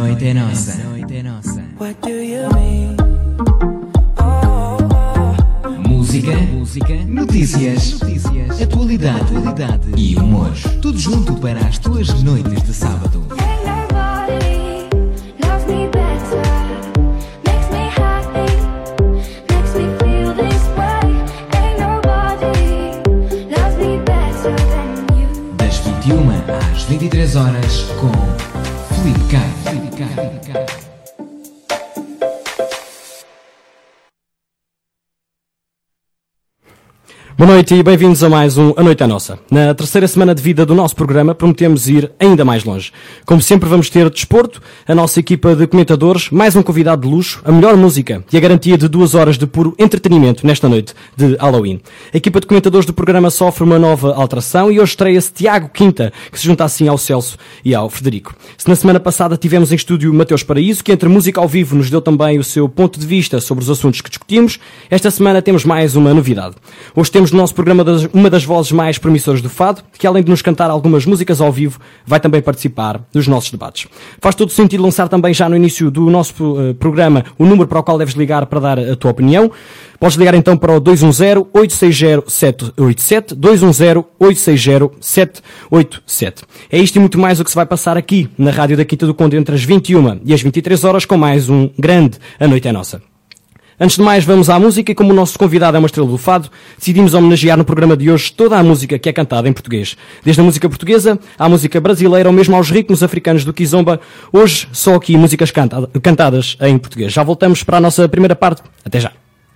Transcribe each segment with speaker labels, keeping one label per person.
Speaker 1: noite é nossa.
Speaker 2: What do you mean?
Speaker 1: Música, notícias, atualidade e humor. Tudo junto para as tuas noites de sábado. Das 21 às 23 horas com Felipe Caro.
Speaker 3: Boa noite e bem-vindos a mais um A Noite é Nossa. Na terceira semana de vida do nosso programa, prometemos ir ainda mais longe. Como sempre, vamos ter desporto, a nossa equipa de comentadores, mais um convidado de luxo, a melhor música e a garantia de 2 horas de puro entretenimento nesta noite de Halloween. A equipa de comentadores do programa sofre uma nova alteração e hoje estreia-se Tiago Quinta, que se junta assim ao Celso e ao Frederico. Se na semana passada tivemos em estúdio Mateus Paraíso, que entre música ao vivo nos deu também o seu ponto de vista sobre os assuntos que discutimos, esta semana temos mais uma novidade. Hoje temos no nosso programa uma das vozes mais promissoras do fado, que além de nos cantar algumas músicas ao vivo, vai também participar dos nossos debates. Faz todo sentido lançar também já no início do nosso programa o número para o qual deves ligar para dar a tua opinião. Podes ligar então para o 210-860-787, 210-860-787. É isto e muito mais o que se vai passar aqui na Rádio da Quinta do Conde entre as 21 e as 23 horas com mais um grande A Noite é Nossa. Antes de mais, vamos à música e como o nosso convidado é uma estrela do fado, decidimos homenagear no programa de hoje toda a música que é cantada em português. Desde a música portuguesa, à música brasileira ou mesmo aos ritmos africanos do Kizomba, hoje só aqui músicas cantadas em português. Já voltamos para a nossa primeira parte. Até já.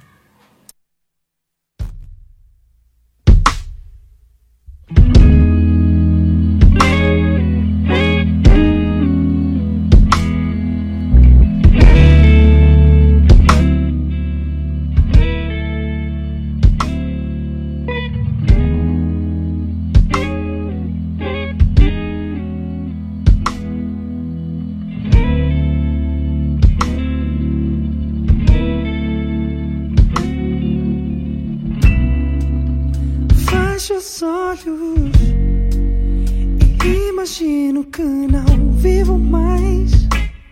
Speaker 2: Os olhos e imagino que não vivo mais,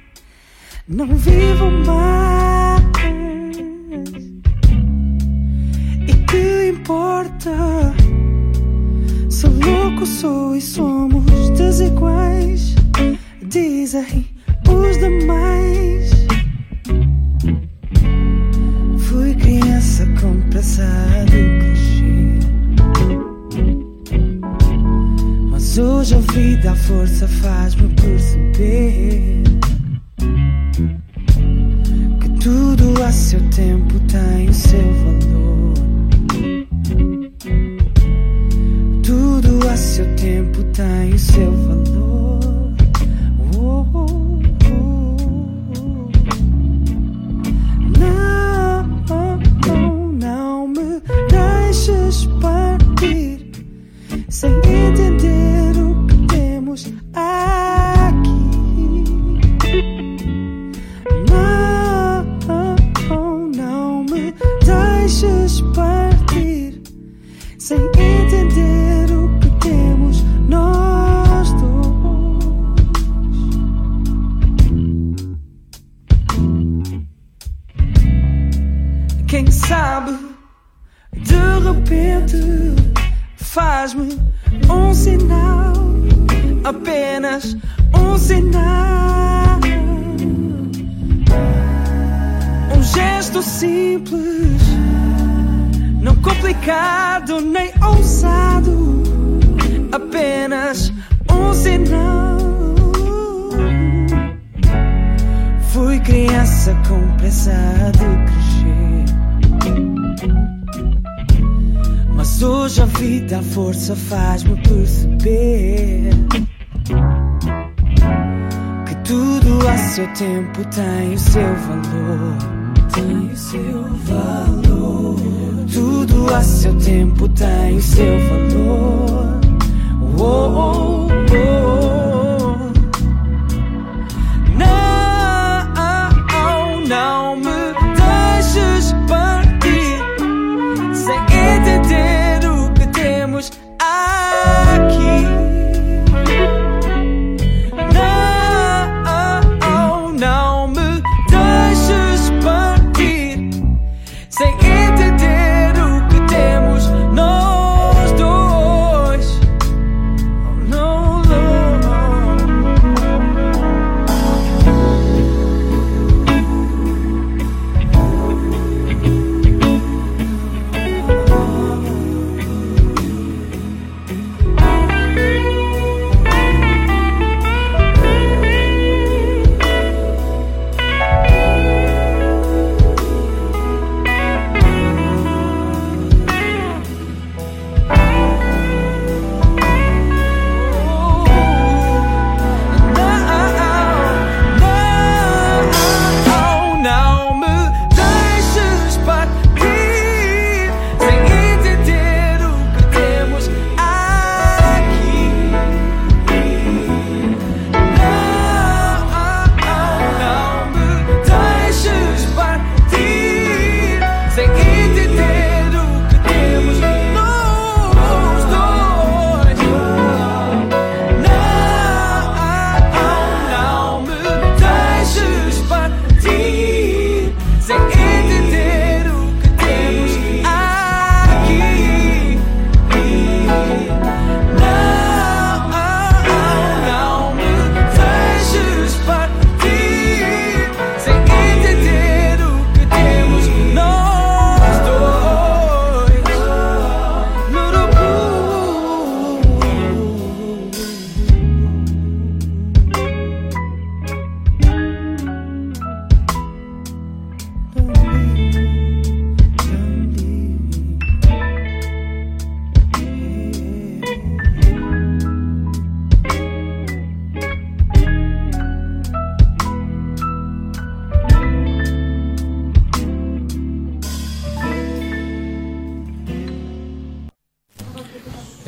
Speaker 2: e que importa se louco sou e somos desiguais, dizem os demais. Fui criança com pressa de crescer, mas hoje a vida, a força faz-me perceber que tudo a seu tempo tem o seu valor. Tudo a seu tempo tem o seu valor. Oh, oh, oh, oh. Não me deixes partir sem entender o que temos aqui. Não me deixes partir sem entender o que temos nós dois. Quem sabe, de repente faz-me um sinal, apenas um sinal, um gesto simples, não complicado nem ousado, apenas um sinal. Fui criança com pressa de crescer, mas hoje a vida, a força faz-me perceber que tudo a seu tempo tem o seu valor. Tem o seu valor. Tudo a seu tempo tem o seu valor. Oh, oh, oh. Não me deixes partir sem entender o que temos aqui.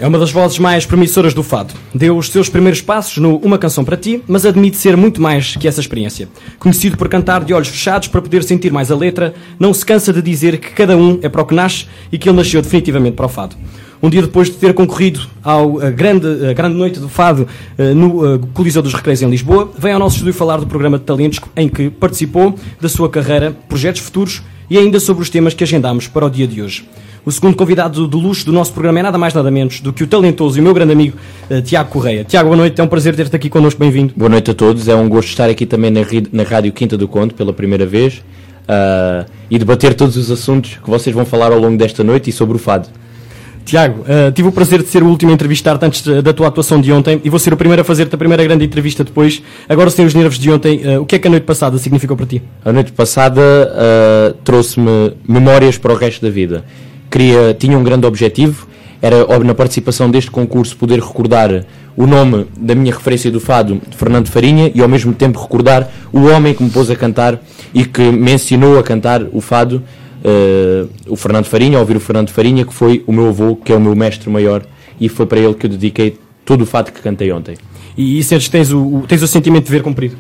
Speaker 3: É uma das vozes mais promissoras do fado. Deu os seus primeiros passos no Uma Canção para Ti, mas admite ser muito mais que essa experiência. Conhecido por cantar de olhos fechados para poder sentir mais a letra, não se cansa de dizer que cada um é para o que nasce e que ele nasceu definitivamente para o fado. Um dia depois de ter concorrido à grande noite do fado no Coliseu dos Recreios em Lisboa, vem ao nosso estúdio falar do programa de talentos em que participou, da sua carreira, projetos futuros e ainda sobre os temas que agendámos para o dia de hoje. O segundo convidado de luxo do nosso programa é nada mais nada menos do que o talentoso e o meu grande amigo Tiago Correia. Tiago, boa noite, é um prazer ter-te aqui connosco, bem-vindo.
Speaker 4: Boa noite a todos, é um gosto estar aqui também na Rádio Quinta do Conde pela primeira vez e debater todos os assuntos que vocês vão falar ao longo desta noite e sobre o fado.
Speaker 3: Tiago, tive o prazer de ser o último a entrevistar-te antes da tua atuação de ontem e vou ser o primeiro a fazer-te a primeira grande entrevista depois. Agora, sem os nervos de ontem, o que é que a noite passada significou para ti?
Speaker 4: A noite passada trouxe-me memórias para o resto da vida. Tinha um grande objetivo, era na participação deste concurso poder recordar o nome da minha referência do fado, de Fernando Farinha, e ao mesmo tempo recordar o homem que me pôs a cantar e que me ensinou a cantar o fado, o Fernando Farinha, a ouvir o Fernando Farinha, que foi o meu avô, que é o meu mestre maior, e foi para ele que eu dediquei todo o fado que cantei ontem.
Speaker 3: E sentes que tens o sentimento de ver cumprido?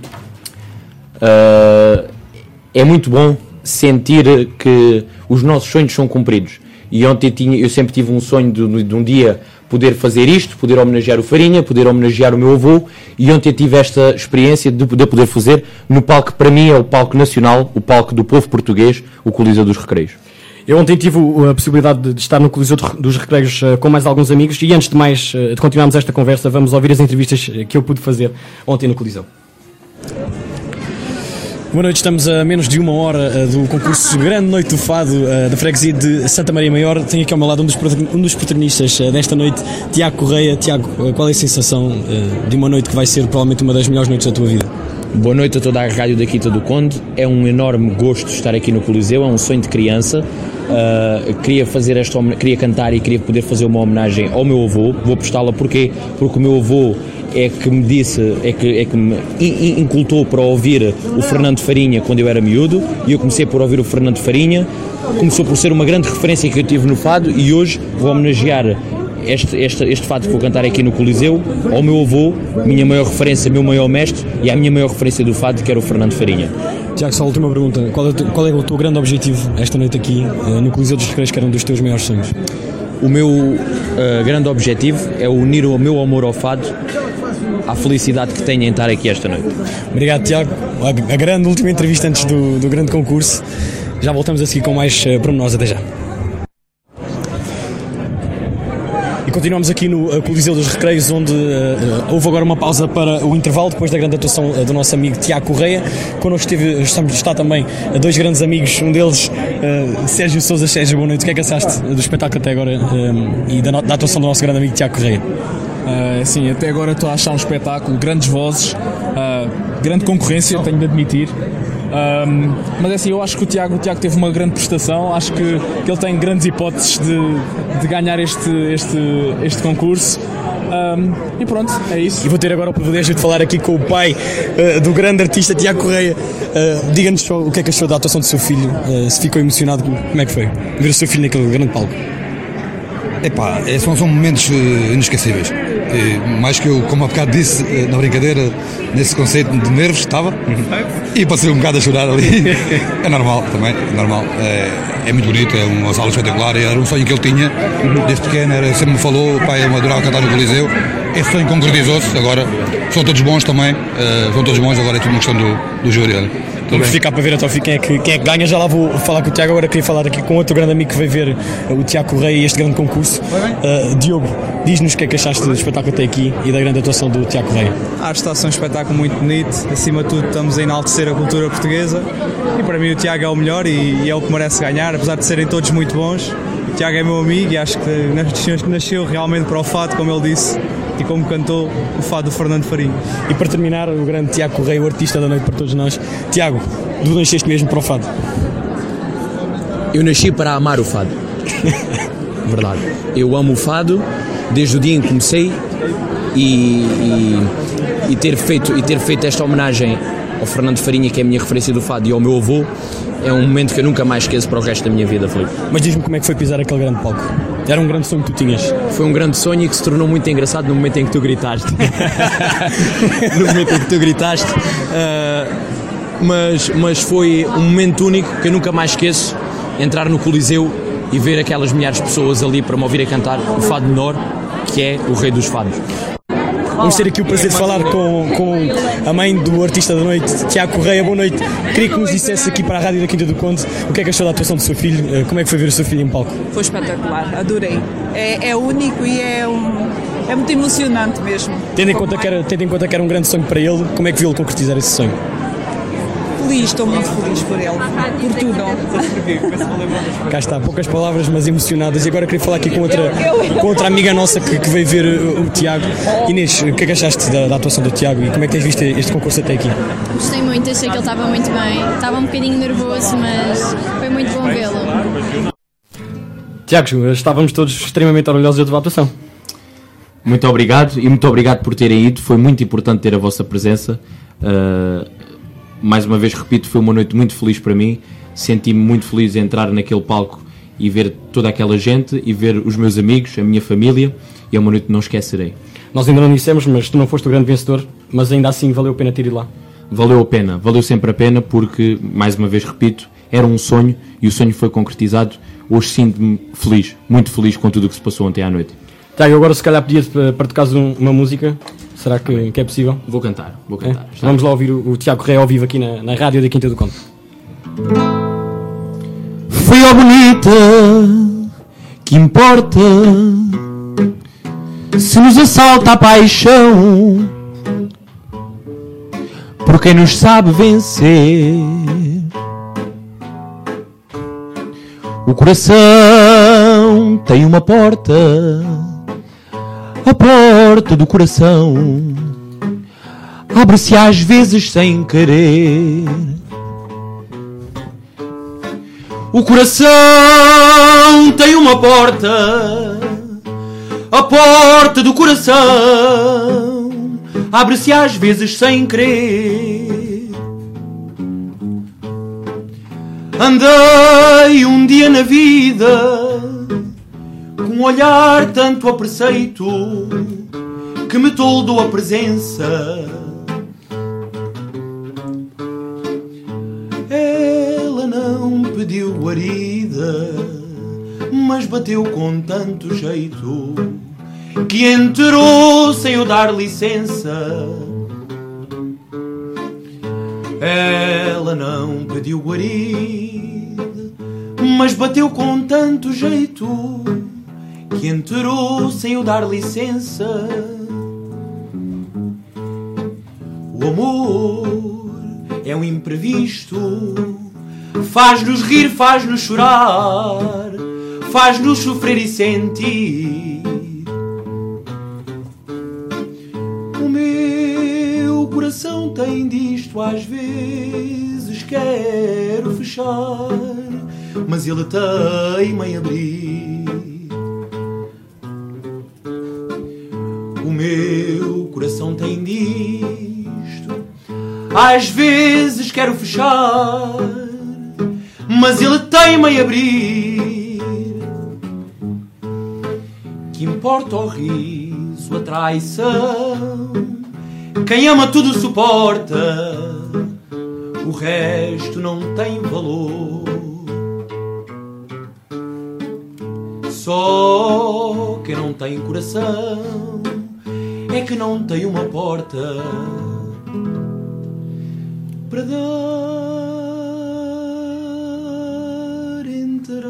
Speaker 4: É muito bom sentir que os nossos sonhos são cumpridos. E ontem eu sempre tive um sonho de um dia poder fazer isto, poder homenagear o Farinha, poder homenagear o meu avô, e ontem tive esta experiência de poder fazer no palco que para mim é o palco nacional, o palco do povo português, o Coliseu dos Recreios.
Speaker 3: Eu ontem tive a possibilidade de estar no Coliseu dos Recreios com mais alguns amigos e antes de mais de continuarmos esta conversa, vamos ouvir as entrevistas que eu pude fazer ontem no Coliseu. Boa noite, estamos a menos de uma hora do concurso Grande Noite do Fado da freguesia de Santa Maria Maior. Tenho aqui ao meu lado um dos protagonistas desta noite, Tiago Correia. Tiago, qual é a sensação de uma noite que vai ser provavelmente uma das melhores noites da tua vida?
Speaker 4: Boa noite a toda a Rádio da Quinta do Conde. É um enorme gosto estar aqui no Coliseu, é um sonho de criança. Queria cantar e queria poder fazer uma homenagem ao meu avô. Vou prestá-la porque o meu avô é que me disse, é que me incultou para ouvir o Fernando Farinha quando eu era miúdo, e eu comecei por ouvir o Fernando Farinha, começou por ser uma grande referência que eu tive no fado, e hoje vou homenagear este fado que vou cantar aqui no Coliseu ao meu avô, minha maior referência, meu maior mestre, e à minha maior referência do fado, que era o Fernando Farinha.
Speaker 3: Tiago, só a última pergunta, qual é o teu grande objetivo esta noite aqui no Coliseu dos Recreios, que era um dos teus maiores sonhos?
Speaker 4: O meu grande objetivo é unir o meu amor ao fado à felicidade que tenho em estar aqui esta noite.
Speaker 3: Obrigado, Tiago. A grande última entrevista antes do grande concurso. Já voltamos a seguir com mais pormenores. Até já. E continuamos aqui no Coliseu dos Recreios, onde houve agora uma pausa para o intervalo, depois da grande atuação do nosso amigo Tiago Correia. Connosco está também dois grandes amigos, um deles Sérgio Sousa. Sérgio, boa noite. O que é que achaste do espetáculo até agora e da atuação do nosso grande amigo Tiago Correia?
Speaker 5: Sim, até agora estou a achar um espetáculo, grandes vozes, grande concorrência, tenho de admitir. Mas assim, eu acho que o Tiago teve uma grande prestação, acho que ele tem grandes hipóteses de ganhar este concurso. E pronto, é isso.
Speaker 3: E vou ter agora o privilégio de falar aqui com o pai do grande artista Tiago Correia. Diga-nos só o que é que achou da atuação do seu filho, se ficou emocionado, como é que foi ver o seu filho naquele grande palco?
Speaker 6: Epá, são momentos inesquecíveis. Mais que eu, como há bocado disse na brincadeira, nesse conceito de nervos estava, e passei um bocado a chorar ali. É normal também, é normal. É muito bonito, é uma sala espetacular, era um sonho que ele tinha desde pequeno, sempre me falou, pai, eu adorava cantar no Coliseu. Esse sonho concretizou-se, agora são todos bons também, agora é tudo uma questão do júri.
Speaker 3: Vamos ficar para ver até ao fim quem é que ganha. Já lá vou falar com o Tiago. Agora queria falar aqui com outro grande amigo que veio ver o Tiago Correia e este grande concurso. Diogo, diz-nos o que é que achaste do espetáculo até aqui e da grande atuação do Tiago Correia.
Speaker 7: Acho que está a ser um espetáculo muito bonito. Acima de tudo, estamos a enaltecer a cultura portuguesa, e para mim o Tiago é o melhor e é o que merece ganhar, apesar de serem todos muito bons. O Tiago é meu amigo e acho que nasceu realmente para o fado, como ele disse, e como cantou o fado do Fernando Farinha.
Speaker 3: E para terminar, o grande Tiago Correia, o artista da noite para todos nós. Tiago, tu nasceste mesmo para o fado?
Speaker 4: Eu nasci para amar o fado. Verdade. Eu amo o fado desde o dia em que comecei, e ter feito esta homenagem ao Fernando Farinha, que é a minha referência do fado, e ao meu avô, é um momento que eu nunca mais esqueço para o resto da minha vida, Filipe.
Speaker 3: Mas diz-me como é que foi pisar aquele grande palco. Era um grande sonho que tu tinhas.
Speaker 4: Foi um grande sonho e que se tornou muito engraçado no momento em que tu gritaste. No momento em que tu gritaste. Mas foi um momento único que eu nunca mais esqueço, entrar no Coliseu e ver aquelas milhares de pessoas ali para me ouvir a cantar o fado menor, que é o rei dos fados.
Speaker 3: Vamos ter aqui o prazer de falar com a mãe do artista da noite, Tiago Correia. Boa noite. Queria que nos dissesse aqui para a Rádio da Quinta do Conde o que é que achou da atuação do seu filho, como é que foi ver o seu filho em palco?
Speaker 8: Foi espetacular, adorei. É único e é muito emocionante mesmo.
Speaker 3: Tendo em conta que era um grande sonho para ele, como é que viu-lo concretizar esse sonho?
Speaker 8: Feliz, estou muito feliz por ele, por tudo.
Speaker 3: Cá está, poucas palavras, mas emocionadas. E agora queria falar aqui com outra amiga nossa que veio ver o Tiago. Inês, o que é que achaste da atuação do Tiago e como é que tens visto este concurso até aqui?
Speaker 9: Gostei muito, achei que ele estava muito bem. Estava um bocadinho nervoso, mas foi muito bom vê-lo.
Speaker 3: Tiago, estávamos todos extremamente orgulhosos da tua atuação.
Speaker 4: Muito obrigado e muito obrigado por terem ido. Foi muito importante ter a vossa presença. Mais uma vez repito, foi uma noite muito feliz para mim. Senti-me muito feliz em entrar naquele palco e ver toda aquela gente e ver os meus amigos, a minha família, e é uma noite que não esquecerei.
Speaker 3: Nós ainda não dissemos, mas tu não foste o grande vencedor, mas ainda assim valeu a pena ter ido lá.
Speaker 4: Valeu a pena, valeu sempre a pena, porque, mais uma vez repito, era um sonho e o sonho foi concretizado. Hoje sinto-me feliz, muito feliz com tudo o que se passou ontem à noite.
Speaker 3: Tiago, agora se calhar pedia-te para tocares uma música. Será que é possível?
Speaker 4: Vou cantar.
Speaker 3: Vamos lá ouvir o Tiago Correia ao vivo aqui na Rádio da Quinta do Conde.
Speaker 4: Foi a bonita que importa se nos assalta a paixão por quem nos sabe vencer. O coração tem uma porta, a porta do coração abre-se às vezes sem querer. O coração tem uma porta, a porta do coração abre-se às vezes sem querer. Andei um dia na vida com um olhar tanto a preceito que me toldou a presença. Ela não pediu guarida, mas bateu com tanto jeito que entrou sem eu dar licença. Ela não pediu guarida, mas bateu com tanto jeito que entrou sem eu dar licença. O amor é um imprevisto, faz-nos rir, faz-nos chorar, faz-nos sofrer e sentir. O meu coração tem disto, às vezes quero fechar, mas ele teima em abrir. O meu coração tem disto, às vezes quero fechar, mas ele teima em abrir. Que importa o riso, a traição, quem ama tudo suporta, o resto não tem valor. Só quem não tem coração é que não tem uma porta para dar entrada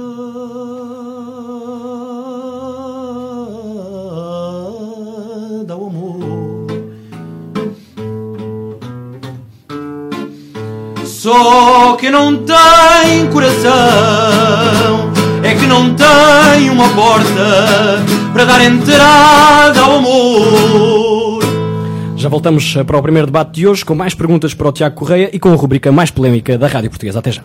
Speaker 4: ao amor. Só quem não tem coração é que não tem uma porta para dar entrada ao amor.
Speaker 3: Já voltamos para o primeiro debate de hoje com mais perguntas para o Tiago Correia e com a rubrica mais polémica da Rádio Portuguesa. Até já.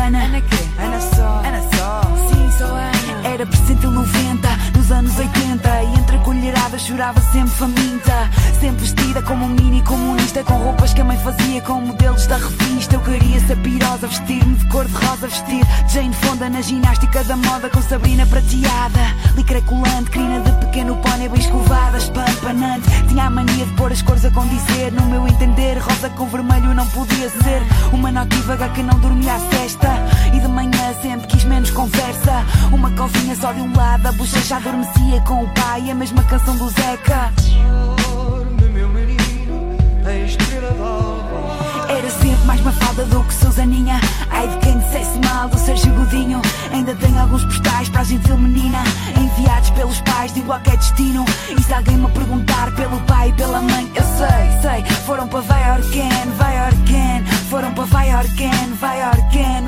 Speaker 2: Ana. Ana quê? Ana só. Ana só. Sim, só Ana. Era percentil 90, nos anos 80. E entre colheradas chorava sempre faminta. Sempre vestida como um mini comunista, com roupas que a mãe fazia com modelos da revista. Eu queria ser pirosa, vestir-me de cor de rosa, vestir Jane Fonda na ginástica da moda, com Sabrina prateada, licra colante, crina de pequeno pônei bem escovada, espampanante. Tinha a mania de pôr as cores a condizer. No meu entender, rosa com vermelho não podia ser. Uma notívaga que não dormia à sesta, e de manhã sempre quis menos conversa. Uma covinha só de um lado, a bochecha adormecia com o pai, a mesma canção do Zeca. Era sempre mais Mafalda do que Susaninha. Ai de quem dissesse mal do Sérgio Godinho. Ainda tenho alguns postais para a gentil menina, enviados pelos pais de qualquer destino. E se alguém me perguntar pelo pai e pela mãe, eu sei. Foram para Vai Orquen. Foram para Vai Orquen.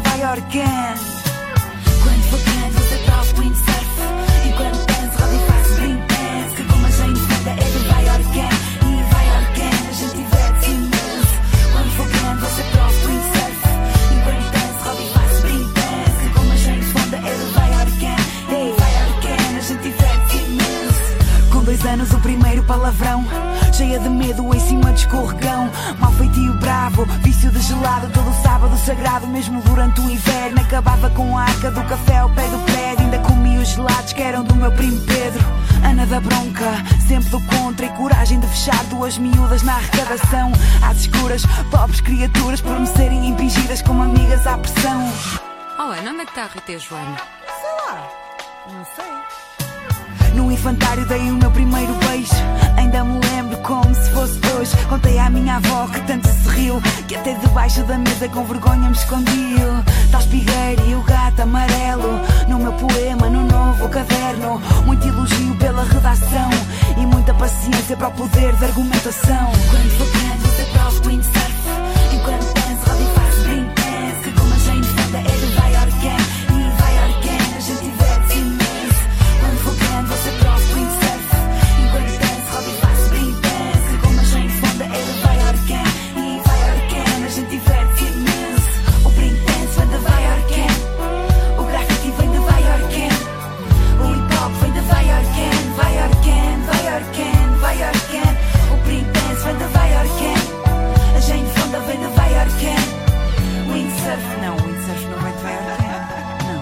Speaker 2: Quando for grande você prova windsurf. Enquanto danço, roda e faço bring dance. Que como a Jane Fonda é de Vai Orquen. A gente diverte imenso. Quando for grande você prova windsurf. Enquanto danço, roda e faço bring dance. Que como a Jane Fonda é de Vai Orquen. A gente diverte imenso. Com 2 anos o primeiro palavrão, cheia de medo em cima de escorregão. Mal feitio bravo, vício de gelado. Todo sábado sagrado, mesmo durante o inverno. Acabava com a arca do café ao pé do prédio. Ainda comia os gelados que eram do meu primo Pedro. Ana da bronca, sempre do contra. E coragem de fechar 2 miúdas na arrecadação. Às escuras, pobres criaturas, por me serem impingidas como amigas à pressão.
Speaker 10: Oh Ana, onde é que está a Rita e a Joana?
Speaker 2: Sei lá, não sei. No infantário dei o meu primeiro beijo. Ainda me lembro como se fosse hoje. Contei à minha avó que tanto se riu, que até debaixo da mesa com vergonha me escondiu. Tal espigueiro e o gato amarelo, no meu poema, no novo caderno. Muito elogio pela redação e muita paciência para o poder de argumentação. Quando for grande você prova windsurf. Enquanto danço, roda e faço bring dance. Que como a Jane Fonda é de Vai Orquen. E Vai Orquen, a gente diverte imenso. Quando for grande você prova windsurf. Enquanto danço, roda e faço bring dance. Que como a Jane Fonda é de Vai Orquen. E Vai Orquen, a gente diverte imenso. O bring dance vem de Vai Orquen. O graffiti vem de Vai Orquen. O hip hop vem de Vai Orquen. Vai Orquen, Vai Orquen, Vai Orquen. O bring dance vem de Vai Orquen. A Jane Fonda vem de Vai Orquen. Windsurf não vem de Vai Orquen. Não.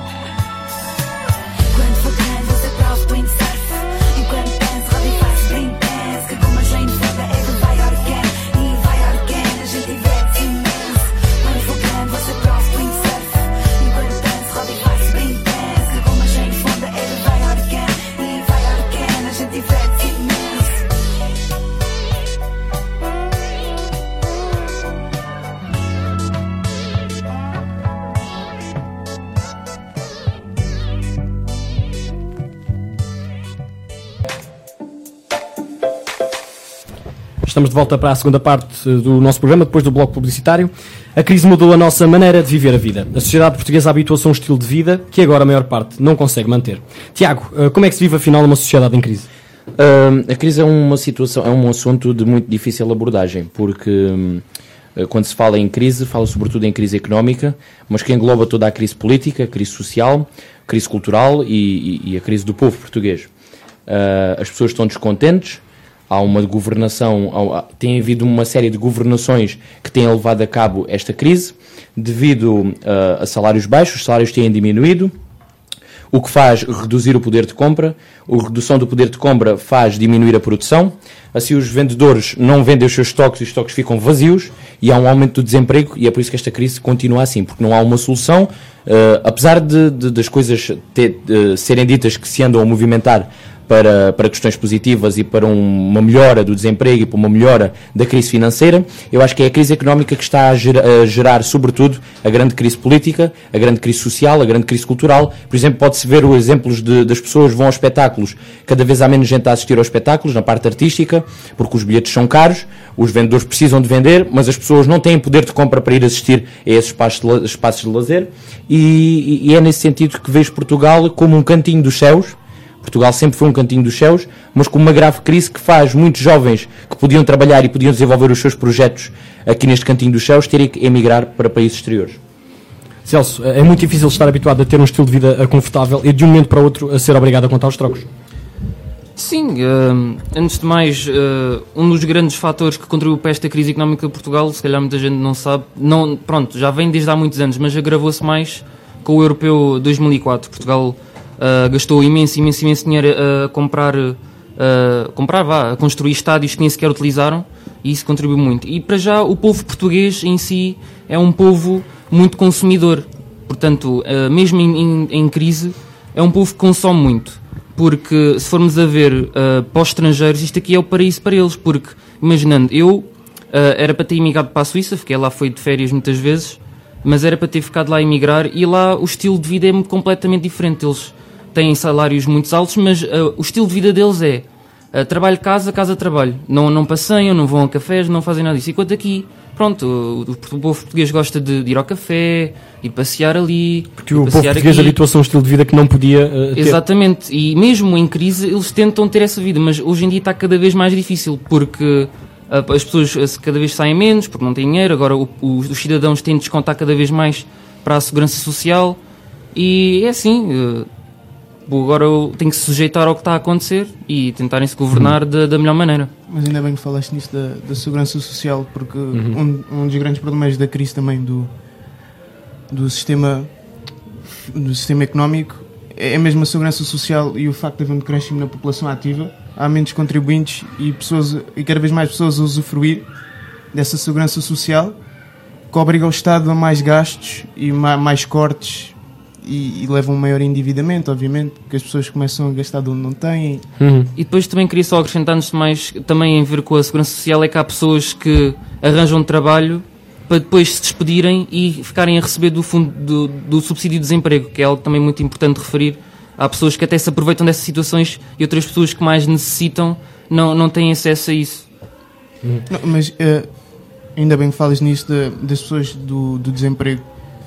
Speaker 2: Quando for grande você prova windsurf. Enquanto danço, roda e faço bring dance. Que como a Jane Fonda é de Vai Orquen. E Vai Orquen, a gente diverte imenso. Quando for grande você prova windsurf. Enquanto danço, roda e faço bring dance. Que como a Jane Fonda é de Vai Orquen. E Vai Orquen, a gente diverte imenso.
Speaker 3: Estamos de volta para a segunda parte do nosso programa, depois do bloco publicitário. A crise mudou a nossa maneira de viver a vida. A sociedade portuguesa habituou-se a um estilo de vida que agora a maior parte não consegue manter. Tiago, como é que se vive afinal numa sociedade em crise?
Speaker 4: A crise é uma situação, é um assunto de muito difícil abordagem, porque quando se fala em crise, fala sobretudo em crise económica, mas que engloba toda a crise política, a crise social, a crise cultural e a crise do povo português. As pessoas estão descontentes. Há uma governação, tem havido uma série de governações que têm levado a cabo esta crise, devido a salários baixos. Os salários têm diminuído, o que faz reduzir o poder de compra. A redução do poder de compra faz diminuir a produção. Assim os vendedores não vendem os seus estoques e os estoques ficam vazios e há um aumento do desemprego, e é por isso que esta crise continua assim, porque não há uma solução. Apesar das coisas serem ditas que se andam a movimentar para questões positivas e para uma melhora do desemprego e para uma melhora da crise financeira, eu acho que é a crise económica que está a gerar sobretudo a grande crise política, a grande crise social, a grande crise cultural. Por exemplo, pode-se ver os exemplos das pessoas vão aos espetáculos, cada vez há menos gente a assistir aos espetáculos, na parte artística, porque os bilhetes são caros, os vendedores precisam de vender, mas as pessoas não têm poder de compra para ir assistir a esses espaços de lazer, e é nesse sentido que vejo Portugal como um cantinho dos céus. Portugal sempre foi um cantinho dos céus, mas com uma grave crise que faz muitos jovens que podiam trabalhar e podiam desenvolver os seus projetos aqui neste cantinho dos céus terem que emigrar para países exteriores.
Speaker 3: Celso, é muito difícil estar habituado a ter um estilo de vida confortável e de um momento para o outro a ser obrigado a contar os trocos.
Speaker 11: Sim, antes de mais, um dos grandes fatores que contribuiu para esta crise económica de Portugal, se calhar muita gente não sabe, pronto, já vem desde há muitos anos, mas agravou-se mais com o Europeu 2004. Portugal gastou imenso dinheiro a a construir estádios que nem sequer utilizaram, e isso contribuiu muito. E para já o povo português em si é um povo muito consumidor, portanto, mesmo em crise, é um povo que consome muito. Porque se formos a ver para os estrangeiros, isto aqui é o paraíso para eles, porque, imaginando, eu era para ter emigrado para a Suíça, fiquei lá, foi de férias muitas vezes, mas era para ter ficado lá a emigrar, e lá o estilo de vida é completamente diferente. Eles têm salários muito altos, mas o estilo de vida deles é trabalho, casa, trabalho. Não passeiam, não vão a cafés, não fazem nada disso. Enquanto aqui, pronto, o povo português gosta de ir ao café, ir passear ali.
Speaker 3: Porque o povo português habituou-se a um estilo de vida que não podia ter.
Speaker 11: Exatamente, e mesmo em crise eles tentam ter essa vida, mas hoje em dia está cada vez mais difícil, porque as pessoas cada vez saem menos, porque não têm dinheiro. Agora os cidadãos têm de descontar cada vez mais para a segurança social, e é assim, agora tenho que se sujeitar ao que está a acontecer e tentarem se governar da melhor maneira.
Speaker 12: Mas ainda bem que falaste nisso da segurança social, porque um dos grandes problemas da crise também do sistema económico é mesmo a segurança social e o facto de haver um decréscimo na população ativa. Há menos contribuintes e cada vez mais pessoas a usufruir dessa segurança social, que obriga o Estado a mais gastos e mais cortes, e leva a um maior endividamento, obviamente, porque as pessoas começam a gastar de onde não têm.
Speaker 11: E depois também queria só acrescentar, antes de mais, também em ver com a segurança social, é que há pessoas que arranjam trabalho para depois se despedirem e ficarem a receber do fundo do subsídio de desemprego, que é algo também muito importante referir. Há pessoas que até se aproveitam dessas situações e outras pessoas que mais necessitam não têm acesso a isso.
Speaker 12: Não, mas ainda bem que falas nisso das pessoas do desemprego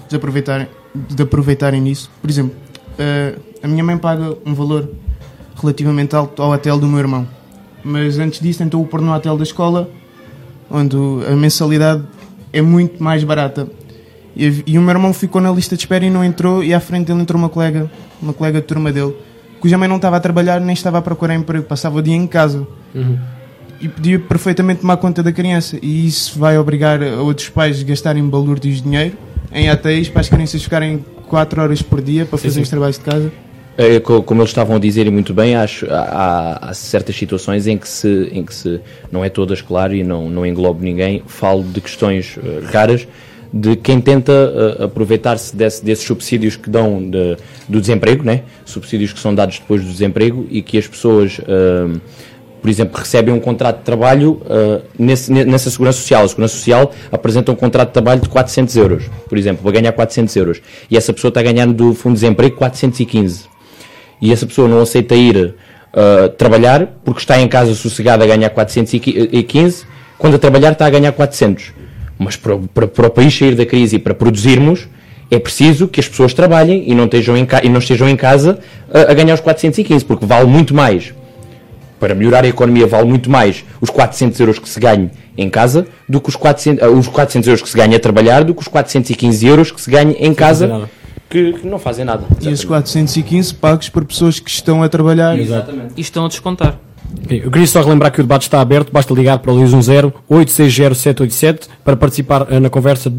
Speaker 12: de aproveitarem nisso. Por exemplo, a minha mãe paga um valor relativamente alto ao hotel do meu irmão, mas antes disso tentou-o pôr no hotel da escola, onde a mensalidade é muito mais barata, e o meu irmão ficou na lista de espera e não entrou, e à frente dele entrou uma colega de turma dele, cuja mãe não estava a trabalhar nem estava a procurar emprego, passava o dia em casa e podia perfeitamente tomar conta da criança, e isso vai obrigar a outros pais a gastarem balúrdios de dinheiro em ATIs para as crianças ficarem 4 horas por dia para fazer os trabalhos de casa.
Speaker 4: Como eles estavam a dizer, e muito bem, há certas situações em que se não é todas, claro, e não englobo ninguém, falo de questões raras, de quem tenta aproveitar-se desses subsídios que dão do desemprego, né? Subsídios que são dados depois do desemprego, e que as pessoas, por exemplo, recebem um contrato de trabalho nessa Segurança Social. A Segurança Social apresenta um contrato de trabalho de 400 euros, por exemplo, para ganhar 400 euros. E essa pessoa está ganhando do Fundo de Desemprego 415. E essa pessoa não aceita ir trabalhar porque está em casa sossegada a ganhar 415, quando a trabalhar está a ganhar 400. Mas para o país sair da crise e para produzirmos, é preciso que as pessoas trabalhem e não estejam em casa a ganhar os 415, porque vale muito mais. Para melhorar a economia, vale muito mais os 400 euros que se ganhe em casa do que os 400 euros que se ganha a trabalhar, do que os 415 euros que se ganha em casa, que não fazem nada.
Speaker 12: E esses 415 pagos por pessoas que estão a trabalhar.
Speaker 11: Exatamente. E estão a descontar.
Speaker 3: Eu queria só relembrar que o debate está aberto, basta ligar para o 210-860-787 para participar na conversa.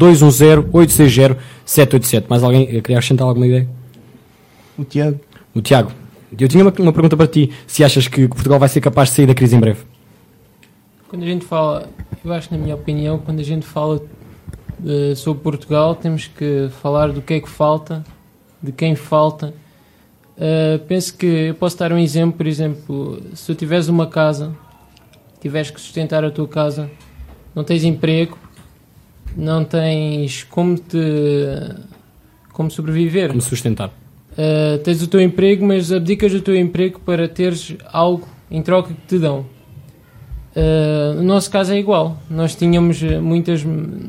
Speaker 3: 210-860-787. Mais alguém queria acrescentar alguma ideia?
Speaker 12: O Tiago.
Speaker 3: Eu tinha uma pergunta para ti. Se achas que Portugal vai ser capaz de sair da crise em breve?
Speaker 13: Quando a gente fala, eu acho, na minha opinião, quando a gente fala sobre Portugal, temos que falar do que é que falta, de quem falta. Penso que eu posso dar um exemplo. Por exemplo, se tu tiveres uma casa, tiveres que sustentar a tua casa, não tens emprego, não tens como sobreviver.
Speaker 3: Como sustentar.
Speaker 13: Tens o teu emprego, mas abdicas do teu emprego para teres algo em troca que te dão. No nosso caso é igual. Nós tínhamos muitos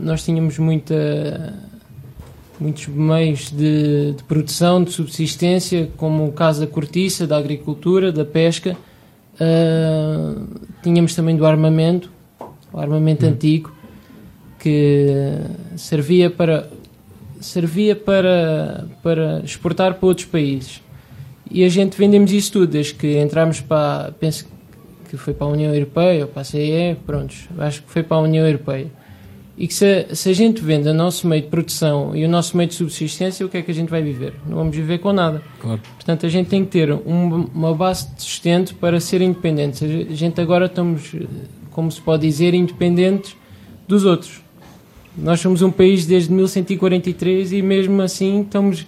Speaker 13: meios de produção, de subsistência, como o caso da cortiça, da agricultura, da pesca. Tínhamos também do armamento, o armamento antigo, que servia para servia para exportar para outros países. E a gente vendemos isso tudo, desde que entramos para, penso que foi para a União Europeia ou para a CE, pronto, acho que foi para a União Europeia. E que se a gente vende o nosso meio de produção e o nosso meio de subsistência, o que é que a gente vai viver? Não vamos viver com nada.
Speaker 3: Claro.
Speaker 13: Portanto, a gente tem que ter uma base de sustento para ser independentes. A gente agora estamos, como se pode dizer, independentes dos outros. Nós somos um país desde 1143 e mesmo assim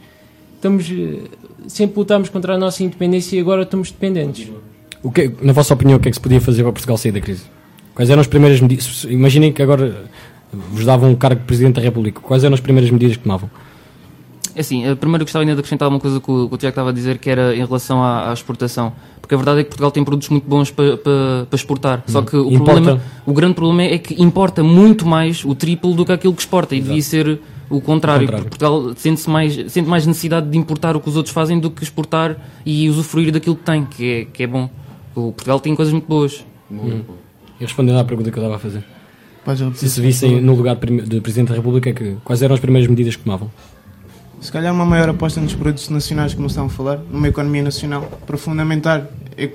Speaker 13: sempre lutamos contra a nossa independência e agora estamos dependentes.
Speaker 3: Na vossa opinião, o que é que se podia fazer para Portugal sair da crise? Quais eram as primeiras medidas? Imaginem que agora vos davam um cargo de Presidente da República. Quais eram as primeiras medidas que tomavam?
Speaker 11: É assim, primeiro gostava ainda de acrescentar uma coisa que o Tiago estava a dizer, que era em relação à exportação. Porque a verdade é que Portugal tem produtos muito bons para exportar. Só que o grande problema é que importa muito mais, o triplo, do que aquilo que exporta. E devia ser o contrário. Porque Portugal sente mais necessidade de importar o que os outros fazem do que exportar e usufruir daquilo que tem, que é bom. O Portugal tem coisas muito boas.
Speaker 3: E respondendo à pergunta que eu estava a fazer, se vissem no lugar de Presidente da República, quais eram as primeiras medidas que tomavam?
Speaker 12: Se calhar uma maior aposta nos produtos nacionais, como estavam a falar, numa economia nacional, para fundamentar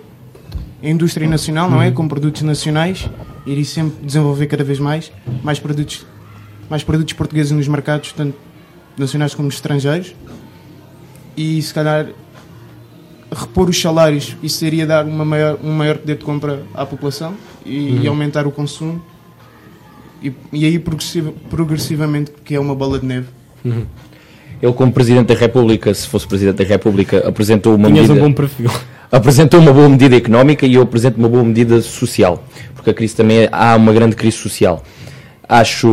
Speaker 12: a indústria nacional, não é? Com produtos nacionais, ir sempre desenvolver cada vez mais produtos portugueses nos mercados, tanto nacionais como estrangeiros, e se calhar repor os salários, isso seria dar um maior poder de compra à população e aumentar o consumo, e aí progressivamente, que é uma bola de neve.
Speaker 4: Ele, como Presidente da República, se fosse Presidente da República, apresentou uma medida...
Speaker 3: um bom perfil.
Speaker 4: Apresentou uma boa medida económica e eu apresento uma boa medida social, porque a crise também há uma grande crise social. Acho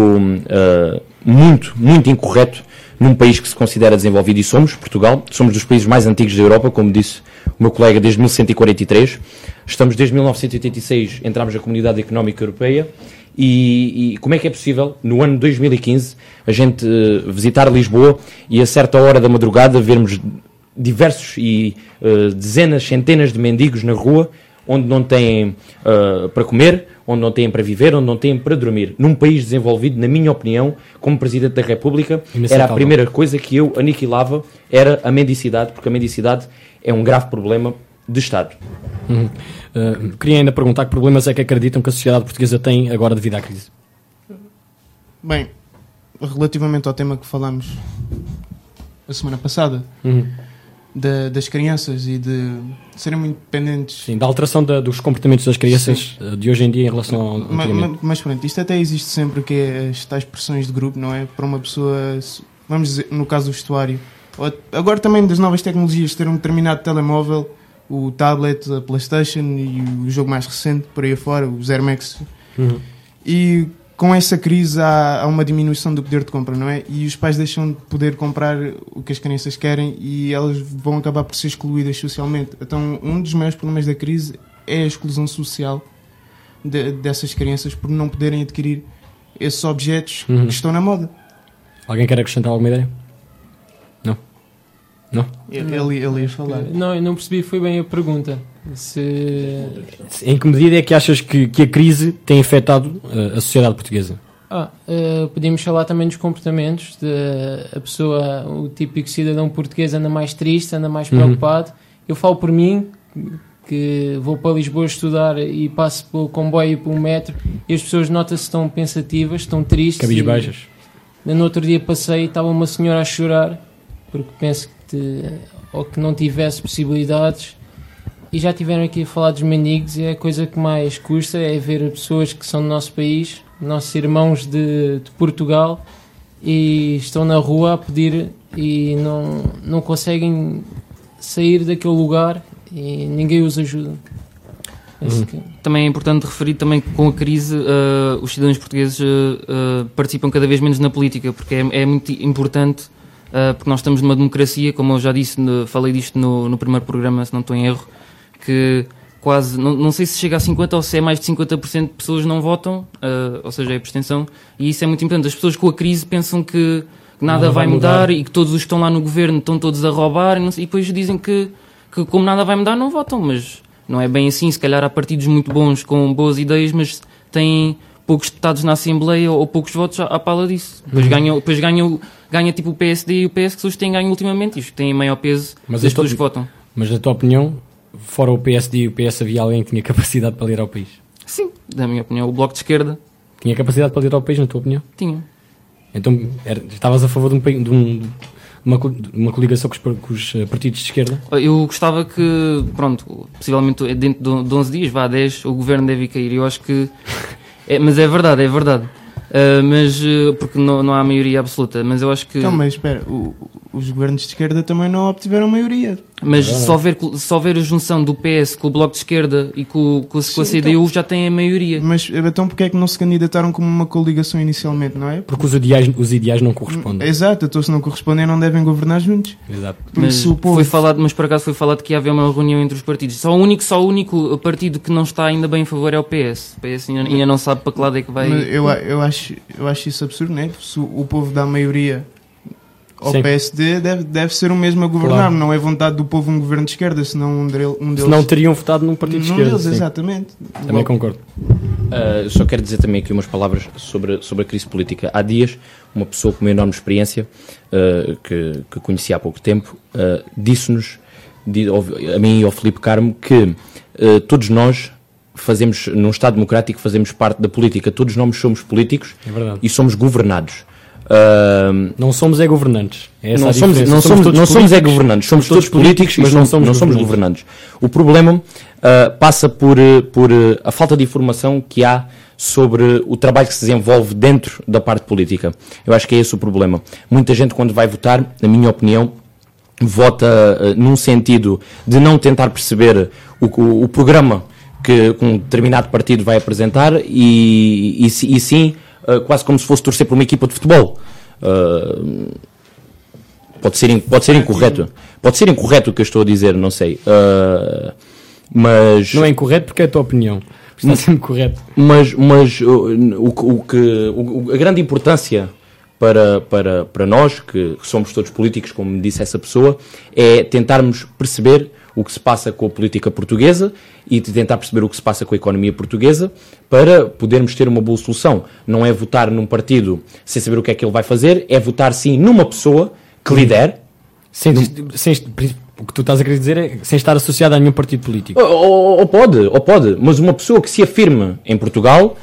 Speaker 4: muito, muito incorreto num país que se considera desenvolvido, e somos, Portugal, somos dos países mais antigos da Europa, como disse o meu colega, desde 1143. Estamos desde 1986, entramos na Comunidade Económica Europeia. E como é que é possível, no ano de 2015, a gente visitar Lisboa e a certa hora da madrugada vermos diversos e dezenas, centenas de mendigos na rua, onde não têm para comer, onde não têm para viver, onde não têm para dormir. Num país desenvolvido, na minha opinião, como Presidente da República, era a primeira coisa que eu aniquilava, era a mendicidade, porque a mendicidade é um grave problema de Estado.
Speaker 3: Queria ainda perguntar que problemas é que acreditam que a sociedade portuguesa tem agora devido à crise?
Speaker 12: Bem, relativamente ao tema que falámos a semana passada, das crianças e de serem muito dependentes...
Speaker 3: Sim, da alteração dos comportamentos das crianças de hoje em dia em relação ao antigamente.
Speaker 12: Mas pronto, isto até existe sempre, que é as tais pressões de grupo, não é? Para uma pessoa, vamos dizer, no caso do vestuário, agora também das novas tecnologias, ter um determinado telemóvel, o tablet, a PlayStation e o jogo mais recente, por aí afora, os Air Max. E com essa crise há uma diminuição do poder de compra, não é? E os pais deixam de poder comprar o que as crianças querem e elas vão acabar por ser excluídas socialmente. Então, um dos maiores problemas da crise é a exclusão social dessas crianças por não poderem adquirir esses objetos que estão na moda.
Speaker 3: Alguém quer acrescentar alguma ideia? Não?
Speaker 12: Ele ia falar.
Speaker 13: Não, eu não percebi, foi bem a pergunta.
Speaker 3: Em que medida é que achas que a crise tem afetado a sociedade portuguesa?
Speaker 13: Podíamos falar também dos comportamentos a pessoa, o típico cidadão português anda mais triste, anda mais preocupado. Eu falo por mim, que vou para Lisboa estudar e passo pelo comboio e pelo metro e as pessoas notam-se estão pensativas, estão tristes.
Speaker 3: Cabisbaixas.
Speaker 13: No outro dia passei e estava uma senhora a chorar porque penso que não tivesse possibilidades. E já tiveram aqui a falar dos mendigos e a coisa que mais custa é ver pessoas que são do nosso país, nossos irmãos de Portugal, e estão na rua a pedir e não conseguem sair daquele lugar e ninguém os ajuda.
Speaker 11: Também é importante referir também que com a crise os cidadãos portugueses participam cada vez menos na política, porque é muito importante, porque nós estamos numa democracia, como eu já disse, falei disto no primeiro programa, se não estou em erro, que quase, não sei se chega a 50% ou se é mais de 50% de pessoas não votam, ou seja, é abstenção, e isso é muito importante. As pessoas com a crise pensam que nada vai mudar e que todos os que estão lá no governo estão todos a roubar, e depois dizem que como nada vai mudar não votam, mas não é bem assim. Se calhar há partidos muito bons com boas ideias, mas têm poucos deputados na Assembleia ou poucos votos à pala disso. Depois ganham ganha tipo o PSD e o PS, que são os que têm ganho ultimamente e os que têm maior peso das pessoas que votam.
Speaker 3: Mas na tua opinião, fora o PSD e o PS, havia alguém que tinha capacidade para liderar o país?
Speaker 11: Sim, na minha opinião, o Bloco de Esquerda.
Speaker 3: Tinha capacidade para liderar o país, na tua opinião?
Speaker 11: Tinha.
Speaker 3: Então estavas a favor de uma coligação com os partidos de esquerda?
Speaker 11: Eu gostava que, pronto, possivelmente dentro de 11 dias, vá a 10, o governo deve cair. Eu acho que... mas é verdade, é verdade. Porque não há maioria absoluta, mas eu acho que...
Speaker 12: Então, mas espera, os governos de esquerda também não obtiveram maioria.
Speaker 11: Mas se houver a junção do PS com o Bloco de Esquerda e com a CDU, então, já tem a maioria.
Speaker 12: Mas então porquê é que não se candidataram como uma coligação inicialmente, não é?
Speaker 3: Porque os ideais não correspondem.
Speaker 12: Exato, então se não correspondem não devem governar juntos.
Speaker 3: Exato.
Speaker 11: Mas por acaso foi falado que ia haver uma reunião entre os partidos. Só o único partido que não está ainda bem em favor é o PS. O PS ainda não sabe para que lado é que vai...
Speaker 12: Mas eu acho isso absurdo, não é? Se o povo dá maioria ao PSD, deve ser o mesmo a governar, claro. Não é vontade do povo um governo de esquerda, senão um deles...
Speaker 3: Senão teriam votado num partido de esquerda.
Speaker 12: Deles, exatamente.
Speaker 3: Também concordo.
Speaker 4: Só quero dizer também aqui umas palavras sobre a crise política. Há dias, uma pessoa com uma enorme experiência, que conheci há pouco tempo, disse-nos, a mim e ao Filipe Carmo, que todos nós fazemos, num Estado democrático, fazemos parte da política. Todos nós somos políticos e somos governados.
Speaker 3: Não somos governantes.
Speaker 4: Não somos governantes. Somos todos políticos, mas não somos governantes. O problema passa por a falta de informação que há sobre o trabalho que se desenvolve dentro da parte política. Eu acho que é esse o problema. Muita gente, quando vai votar, na minha opinião, vota num sentido de não tentar perceber o programa que um determinado partido vai apresentar e sim, quase como se fosse torcer por uma equipa de futebol. Pode ser incorreto. Pode ser incorreto o que eu estou a dizer, não sei. Mas...
Speaker 3: Não é incorreto porque é a tua opinião. Está sempre correto.
Speaker 4: Mas a grande importância para nós, que somos todos políticos, como me disse essa pessoa, é tentarmos perceber o que se passa com a política portuguesa e de tentar perceber o que se passa com a economia portuguesa para podermos ter uma boa solução. Não é votar num partido sem saber o que é que ele vai fazer, é votar sim numa pessoa que lidere.
Speaker 3: O que tu estás a querer dizer é sem estar associado a nenhum partido político.
Speaker 4: Ou pode, mas uma pessoa que se afirme em Portugal,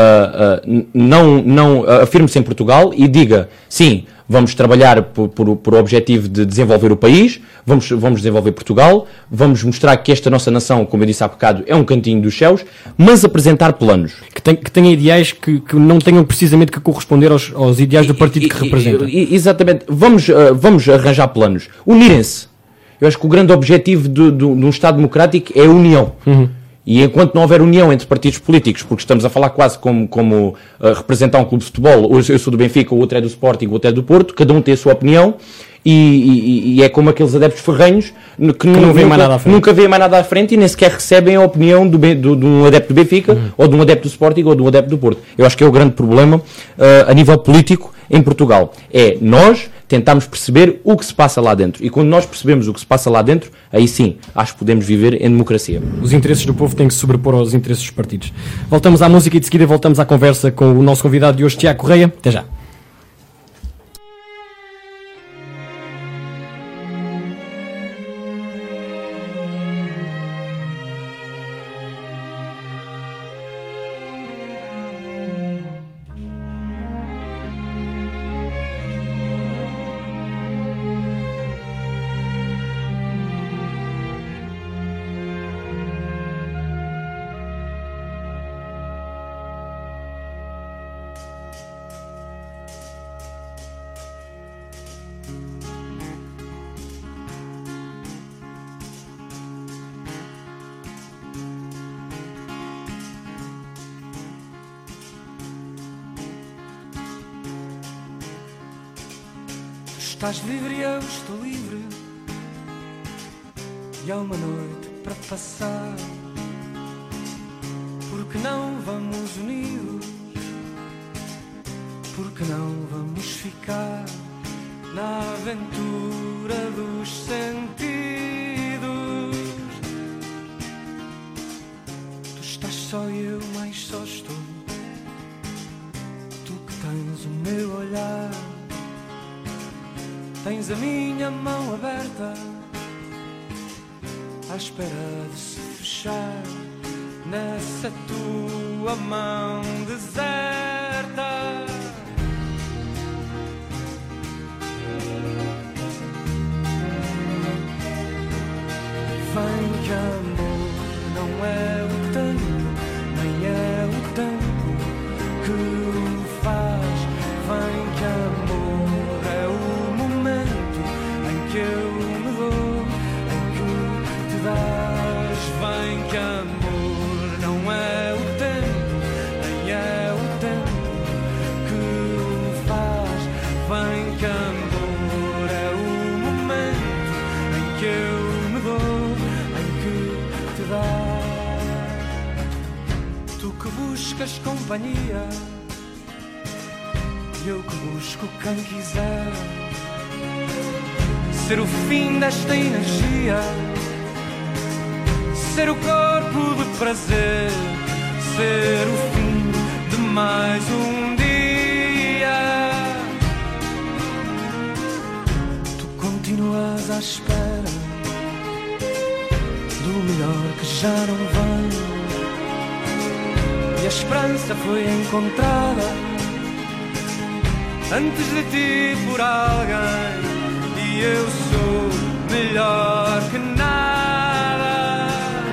Speaker 4: afirme-se em Portugal e diga, sim, vamos trabalhar por objetivo de desenvolver o país, vamos desenvolver Portugal, vamos mostrar que esta nossa nação, como eu disse há bocado, é um cantinho dos céus, mas apresentar planos.
Speaker 3: Que tenha ideais que não tenham precisamente que corresponder aos ideais do partido que representa.
Speaker 4: Exatamente. Vamos arranjar planos. Unirem-se. Eu acho que o grande objetivo de um Estado democrático é a união. E enquanto não houver união entre partidos políticos, porque estamos a falar quase como representar um clube de futebol, eu sou do Benfica, o outro é do Sporting, o outro é do Porto, cada um tem a sua opinião, e é como aqueles adeptos ferrenhos que
Speaker 3: não vêem mais nada à frente.
Speaker 4: Nunca vêem mais nada à frente e nem sequer recebem a opinião de um adepto do Benfica, ou de um adepto do Sporting, ou de um adepto do Porto. Eu acho que é o grande problema a nível político em Portugal. É nós tentarmos perceber o que se passa lá dentro. E quando nós percebemos o que se passa lá dentro, aí sim, acho que podemos viver em democracia.
Speaker 3: Os interesses do povo têm que se sobrepor aos interesses dos partidos. Voltamos à música e de seguida voltamos à conversa com o nosso convidado de hoje, Tiago Correia. Até já.
Speaker 2: Estás livre e eu estou livre, e há uma noite para passar. Porque não vamos unidos? Porque não vamos ficar na aventura dos sentidos? Tu estás só e eu mais só estou. Tu que tens o meu olhar, Tens a minha mão aberta à espera de se fechar nessa tua mão deserta. Vem que amor não é o tempo, nem é o tempo que o faz. Vem que amor é o momento em que eu me dou, em que te dás. Vem que amor não é o tempo, nem é o tempo que o faz. Vem que amor é o momento em que eu me dou, te dá. Tu que buscas companhia, eu que busco quem quiser. Ser o fim desta energia, ser o corpo de prazer, ser o fim de mais um dia. Tu continuas à espera do melhor que já não vem, e a esperança foi encontrada antes de ti por alguém, e eu sou melhor que nada.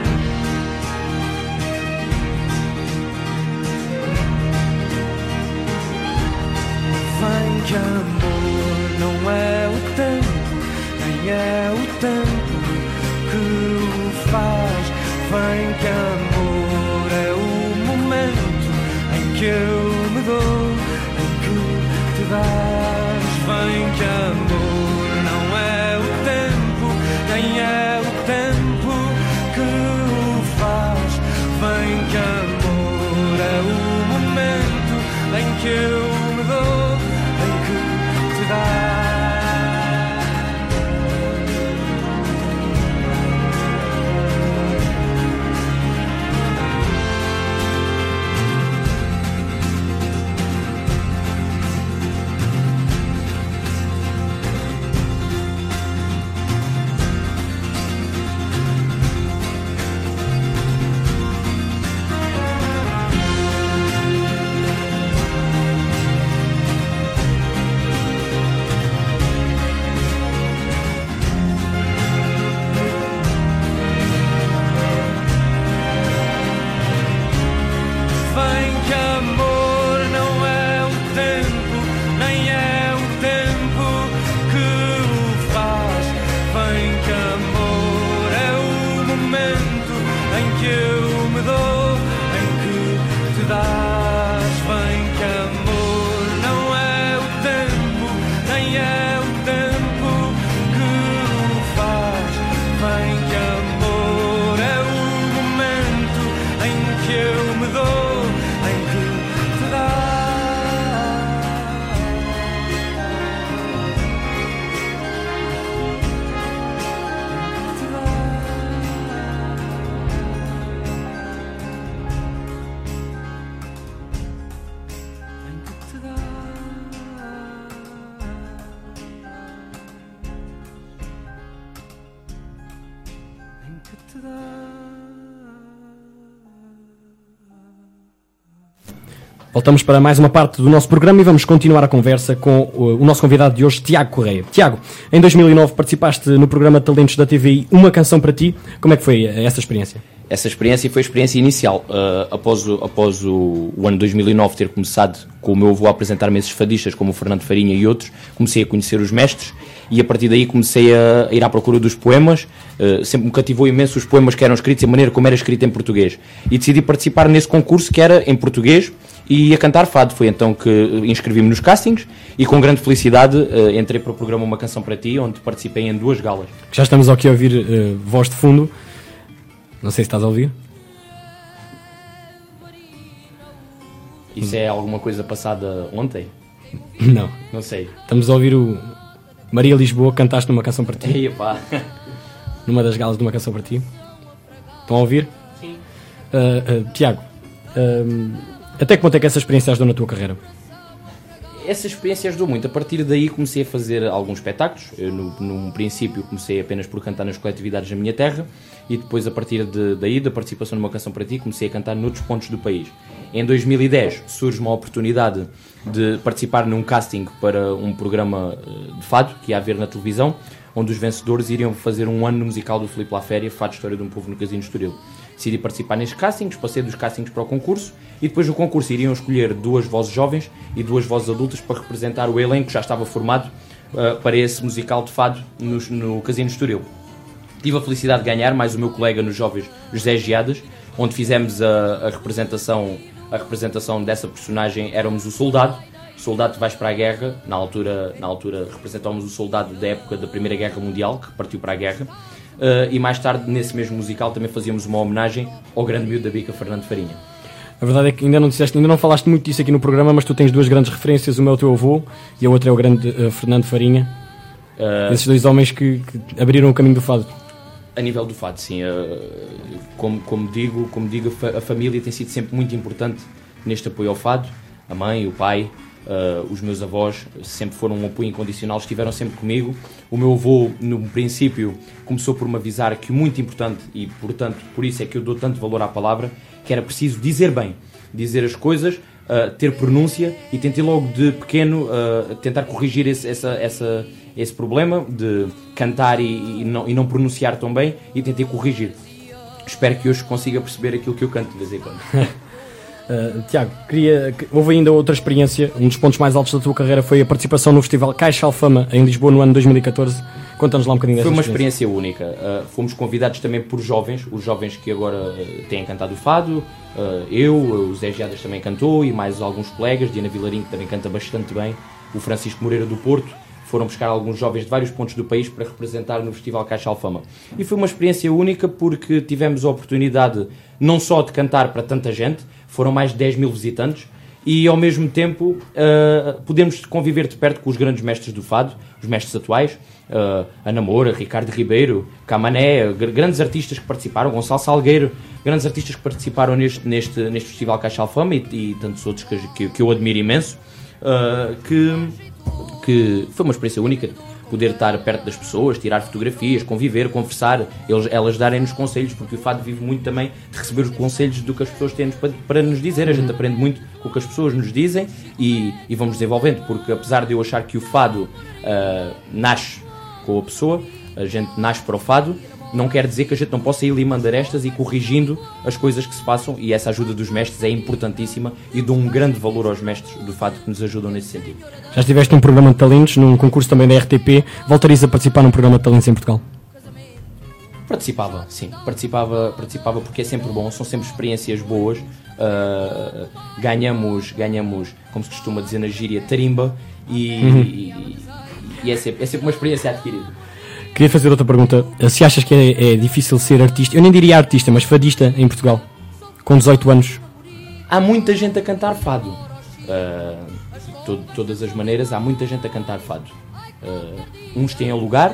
Speaker 2: Vem que amor não é o tempo, nem é o tempo que o faz. Vem que amor é o momento em que eu me dou, em que te dás. Vem que amor não é o tempo, nem é o tempo que o faz. Vem que amor é o momento em que eu me dou, em que te dás.
Speaker 3: Voltamos para mais uma parte do nosso programa e vamos continuar a conversa com o nosso convidado de hoje, Tiago Correia. Tiago, em 2009 participaste no programa Talentos da TVI, Uma Canção para Ti. Como é que foi essa experiência?
Speaker 4: Essa experiência foi a experiência inicial. Após o ano 2009 ter começado com o meu avô a apresentar-me esses fadistas, como o Fernando Farinha e outros, comecei a conhecer os mestres e a partir daí comecei a ir à procura dos poemas. Sempre me cativou imenso os poemas que eram escritos e a maneira como era escrito em português. E decidi participar nesse concurso que era em português e a cantar fado. Foi então que inscrevi-me nos castings e com grande felicidade entrei para o programa Uma Canção para Ti, onde participei em 2 galas.
Speaker 3: Já estamos aqui a ouvir voz de fundo. Não sei se estás a ouvir.
Speaker 4: Isso é alguma coisa passada ontem?
Speaker 3: Não.
Speaker 4: Não sei.
Speaker 3: Estamos a ouvir o Maria Lisboa, cantaste numa canção para ti.
Speaker 4: Ei, pá.
Speaker 3: Numa das galas de Uma Canção para Ti. Estão a ouvir?
Speaker 11: Sim.
Speaker 3: Tiago, até que ponto é que essa experiência ajudou na tua carreira?
Speaker 4: essa experiência ajudou muito. A partir daí comecei a fazer alguns espetáculos. Eu, num princípio, comecei apenas por cantar nas coletividades da minha terra e depois, a partir daí, da participação numa canção para ti, comecei a cantar noutros pontos do país. Em 2010 surge uma oportunidade de participar num casting para um programa de fado que ia haver na televisão, onde os vencedores iriam fazer um ano no musical do Filipe Laféria, Fado História de um Povo no Casino de Estoril. Decidi participar nestes castings, passei dos castings para o concurso e depois no concurso iriam escolher 2 vozes jovens e 2 vozes adultas para representar o elenco que já estava formado para esse musical de fado no Casino de Estoril. Tive a felicidade de ganhar, mais o meu colega nos Jovens, José Giadas, onde fizemos a representação dessa personagem. Éramos o soldado que vais para a guerra. Na altura representávamos o soldado da época da Primeira Guerra Mundial, que partiu para a guerra. E mais tarde, nesse mesmo musical, também fazíamos uma homenagem ao grande miúdo da Bica, Fernando Farinha.
Speaker 3: A verdade é que ainda não falaste muito disso aqui no programa, mas tu tens 2 grandes referências, uma é o teu avô e a outra é o grande Fernando Farinha. Esses 2 homens que abriram o caminho do fado.
Speaker 4: A nível do fado, sim. Como digo, a família tem sido sempre muito importante neste apoio ao fado. A mãe, o pai, os meus avós sempre foram um apoio incondicional, estiveram sempre comigo. O meu avô, no princípio, começou por me avisar que o muito importante, e portanto por isso é que eu dou tanto valor à palavra, que era preciso dizer bem, dizer as coisas, ter pronúncia, e tentei logo de pequeno tentar corrigir esse problema de cantar e não pronunciar tão bem, e tentei corrigir. Espero que hoje consiga perceber aquilo que eu canto de vez em quando.
Speaker 3: Tiago, houve ainda outra experiência. Um dos pontos mais altos da tua carreira foi a participação no Festival Caixa Alfama em Lisboa no ano 2014. Conta-nos lá um bocadinho dessa experiência.
Speaker 4: Foi uma experiência única. Fomos convidados também por jovens, os jovens que agora têm cantado o fado. O Zé Giadas também cantou, e mais alguns colegas, Diana Vilarinho, que também canta bastante bem, o Francisco Moreira do Porto. Foram buscar alguns jovens de vários pontos do país para representar no Festival Caixa Alfama. E foi uma experiência única porque tivemos a oportunidade não só de cantar para tanta gente, foram mais de 10 mil visitantes, e ao mesmo tempo podemos conviver de perto com os grandes mestres do fado, os mestres atuais, Ana Moura, Ricardo Ribeiro, Camané, grandes artistas que participaram, Gonçalo Salgueiro, grandes artistas que participaram neste Festival Caixa Alfama, e tantos outros que eu admiro imenso, que foi uma experiência única, poder estar perto das pessoas, tirar fotografias, conviver, conversar, elas darem-nos conselhos, porque o fado vive muito também de receber os conselhos do que as pessoas têm para nos dizer. A gente aprende muito com o que as pessoas nos dizem e vamos desenvolvendo, porque apesar de eu achar que o fado nasce com a pessoa, a gente nasce para o fado, não quer dizer que a gente não possa ir limando arestas e corrigindo as coisas que se passam, e essa ajuda dos mestres é importantíssima, e dou um grande valor aos mestres do fado que nos ajudam nesse sentido.
Speaker 3: Já estiveste num programa de talentos, num concurso também da RTP, voltarias a participar num programa de talentos em Portugal?
Speaker 4: Participava, sim, participava porque é sempre bom, são sempre experiências boas, ganhamos, como se costuma dizer na gíria, tarimba, e é sempre uma experiência adquirida.
Speaker 3: Queria fazer outra pergunta. Se achas que é difícil ser artista, eu nem diria artista, mas fadista em Portugal, com 18 anos?
Speaker 4: Há muita gente a cantar fado. De todas as maneiras, há muita gente a cantar fado. Uns têm lugar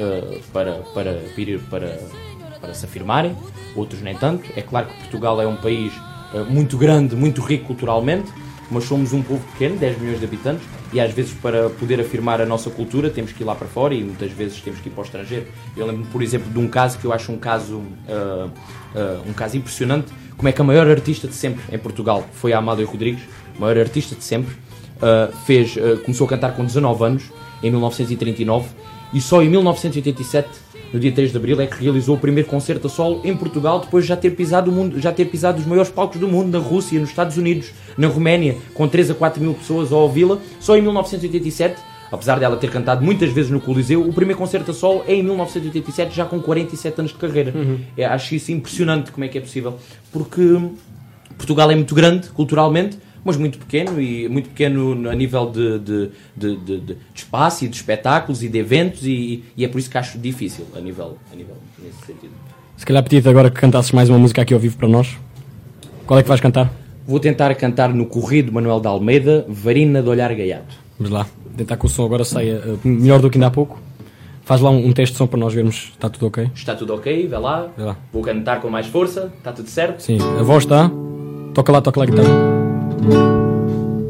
Speaker 4: para se afirmarem, outros nem tanto. É claro que Portugal é um país muito grande, muito rico culturalmente, mas somos um povo pequeno, 10 milhões de habitantes, e às vezes para poder afirmar a nossa cultura temos que ir lá para fora, e muitas vezes temos que ir para o estrangeiro. Eu lembro-me, por exemplo, de um caso que eu acho um caso impressionante, como é que a maior artista de sempre em Portugal foi a Amália Rodrigues, a maior artista de sempre, começou a cantar com 19 anos, em 1939, e só em 1987, no dia 3 de Abril, é que realizou o primeiro concerto a solo em Portugal, depois de já ter pisado o mundo, já ter pisado os maiores palcos do mundo, na Rússia, nos Estados Unidos, na Roménia, com 3 a 4 mil pessoas a ouvi-la. Só em 1987, apesar dela ter cantado muitas vezes no Coliseu, o primeiro concerto a solo é em 1987, já com 47 anos de carreira. Acho isso impressionante, como é que é possível, porque Portugal é muito grande culturalmente, mas muito pequeno a nível de espaço e de espetáculos e de eventos, e é por isso que acho difícil a nível nesse sentido.
Speaker 3: Se calhar pedi-te agora que cantasses mais uma música aqui ao vivo para nós. Qual é que vais cantar?
Speaker 4: Vou tentar cantar no Corrido Manuel de Almeida, Varina de Olhar Gaiado.
Speaker 3: Vamos lá, tentar que o som agora saia melhor do que ainda há pouco. Faz lá um teste de som para nós vermos, está tudo ok?
Speaker 4: Está tudo ok, vê lá. Vou cantar com mais força, está tudo certo?
Speaker 3: Sim, a voz está. Toca lá a guitarra.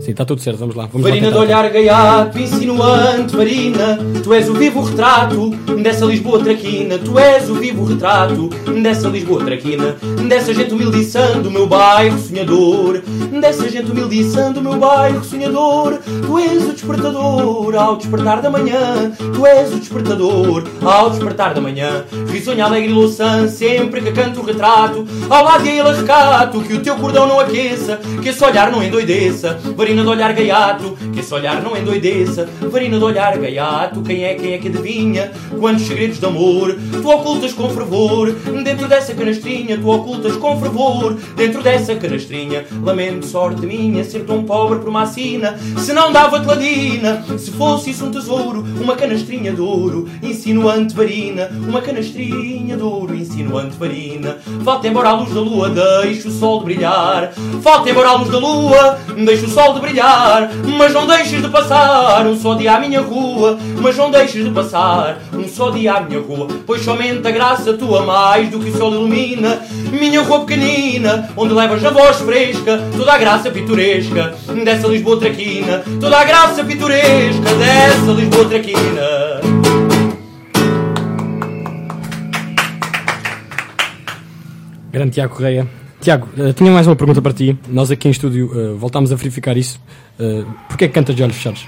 Speaker 3: Sim, está tudo certo, vamos lá.
Speaker 14: Varina de olhar gaiato, insinuante, Varina, tu és o vivo retrato dessa Lisboa traquina, tu és o vivo retrato dessa Lisboa traquina, dessa gente humilde e sã do meu bairro sonhador, dessa gente humilde e sã do meu bairro sonhador, tu és o despertador ao despertar da manhã, tu és o despertador ao despertar da manhã, risonha alegre e louçã, sempre que canto o retrato, ao lado de ele recato, que o teu cordão não aqueça, que esse olhar não endoideça, Varina de olhar gaiato, que esse olhar não endoideça, Varina de olhar gaiato, quem é que adivinha quantos segredos de amor tu ocultas com fervor dentro dessa canastrinha, tu ocultas com fervor dentro dessa canastrinha. Lamento, sorte minha, ser tão pobre por uma assina, se não dava-te ladina, se fosse isso um tesouro, uma canastrinha de ouro, insinuante Varina, uma canastrinha de ouro, insinuante Varina. Falta embora a luz da lua, deixa o sol de brilhar, falta embora a luz da lua, deixa o sol de brilhar, mas não deixes de passar um só dia à minha rua, mas não deixes de passar um só dia à minha rua, pois somente a graça tua mais do que o sol ilumina minha rua pequenina, onde levas a voz fresca, toda a graça pitoresca dessa Lisboa traquina, toda a graça pitoresca dessa Lisboa traquina.
Speaker 3: Grande Tiago Correia. Tiago, tinha mais uma pergunta para ti. Nós aqui em estúdio voltámos a verificar isso. Porquê é que cantas de olhos fechados?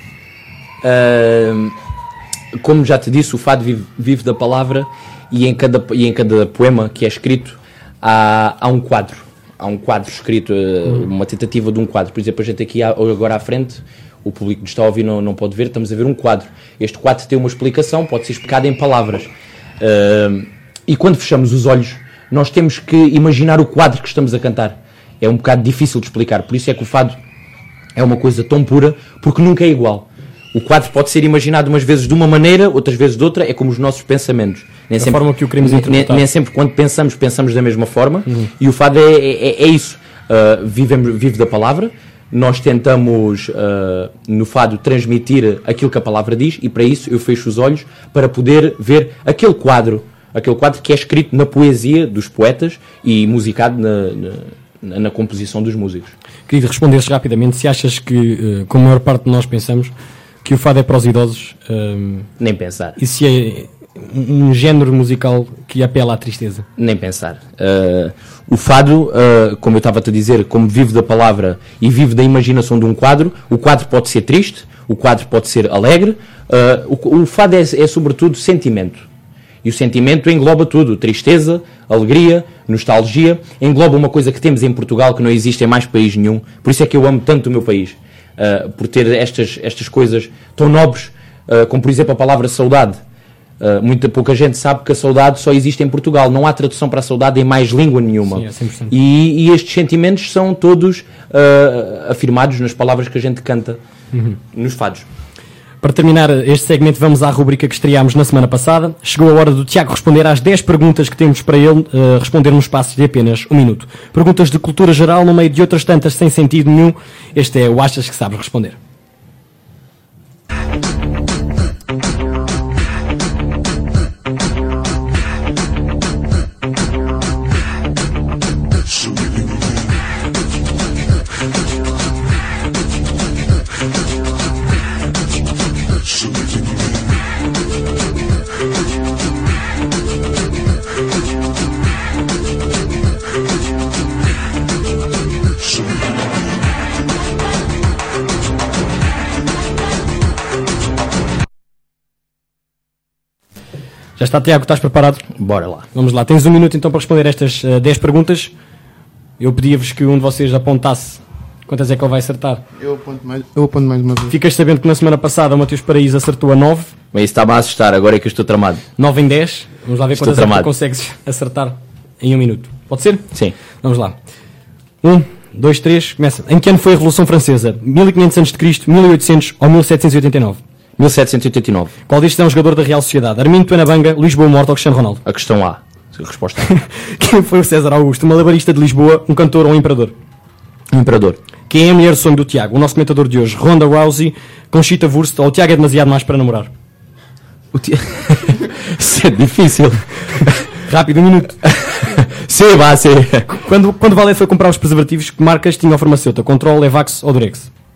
Speaker 4: Como já te disse, o fado vive da palavra, e em cada poema que é escrito há um quadro. Há um quadro escrito, uma tentativa de um quadro. Por exemplo, a gente aqui agora à frente, o público que está a ouvir não pode ver, estamos a ver um quadro. Este quadro tem uma explicação, pode ser explicado em palavras. E quando fechamos os olhos, nós temos que imaginar o quadro que estamos a cantar. É um bocado difícil de explicar, por isso é que o fado é uma coisa tão pura, porque nunca é igual. O quadro pode ser imaginado umas vezes de uma maneira, outras vezes de outra, é como os nossos pensamentos. Nem
Speaker 3: sempre, forma que o queremos interpretar.
Speaker 4: Nem sempre quando pensamos da mesma forma, e o fado é isso. Vive da palavra, nós tentamos, no fado, transmitir aquilo que a palavra diz, e para isso eu fecho os olhos para poder ver aquele quadro que é escrito na poesia dos poetas e musicado na composição dos músicos.
Speaker 3: Queria responder-se rapidamente se achas que, como a maior parte de nós pensamos, que o fado é para os idosos.
Speaker 4: Nem pensar.
Speaker 3: E se é um género musical que apela à tristeza?
Speaker 4: Nem pensar. O fado, como eu estava-te a dizer, como vive da palavra e vive da imaginação de um quadro, o quadro pode ser triste, o quadro pode ser alegre, o fado é sobretudo sentimento. E o sentimento engloba tudo, tristeza, alegria, nostalgia, engloba uma coisa que temos em Portugal que não existe em mais país nenhum. Por isso é que eu amo tanto o meu país, por ter estas coisas tão nobres, como por exemplo a palavra saudade. Muita pouca gente sabe que a saudade só existe em Portugal, não há tradução para a saudade em mais língua nenhuma.
Speaker 3: Sim, é 100%.
Speaker 4: E estes sentimentos são todos afirmados nas palavras que a gente canta nos fados.
Speaker 3: Para terminar este segmento, vamos à rubrica que estreámos na semana passada. Chegou a hora do Tiago responder às 10 perguntas que temos para ele, responder num espaço de apenas 1 minuto. Perguntas de cultura geral no meio de outras tantas sem sentido nenhum. Este é o Achas que Sabes Responder. Já está, Tiago, estás preparado?
Speaker 4: Bora lá.
Speaker 3: Vamos lá, tens 1 minuto então para responder estas 10 perguntas. Eu pedia-vos que um de vocês apontasse quantas é que ele vai acertar.
Speaker 12: Eu aponto mais uma vez.
Speaker 3: Ficas sabendo que na semana passada o Mateus Paraíso acertou a 9.
Speaker 4: Mas isso está-me a assustar, agora é que eu estou tramado.
Speaker 3: 9 em 10. Vamos lá ver quantas é que consegues acertar em 1 minuto. Pode ser?
Speaker 4: Sim.
Speaker 3: Vamos lá. 1, 2, 3, começa. Em que ano foi a Revolução Francesa? 1500 a.C., 1800 ou 1789?
Speaker 4: 1789.
Speaker 3: Qual destes é um jogador da Real Sociedade? Armindo Tuanabanga, Luís Boa Morte ou Cristiano Ronaldo?
Speaker 4: A questão A. A resposta A.
Speaker 3: Quem foi o César Augusto? Um malabarista de Lisboa, um cantor ou um imperador?
Speaker 4: Um imperador.
Speaker 3: Quem é a mulher do sonho do Tiago? O nosso comentador de hoje, Ronda Rousey, Conchita Wurst ou o Tiago é demasiado mais para namorar?
Speaker 4: Isso é difícil.
Speaker 3: Rápido, 1 minuto.
Speaker 4: Sim, vá, sim.
Speaker 3: Quando Valete foi comprar os preservativos, que marcas tinha o farmacêutico? Control, Evax ou Durex?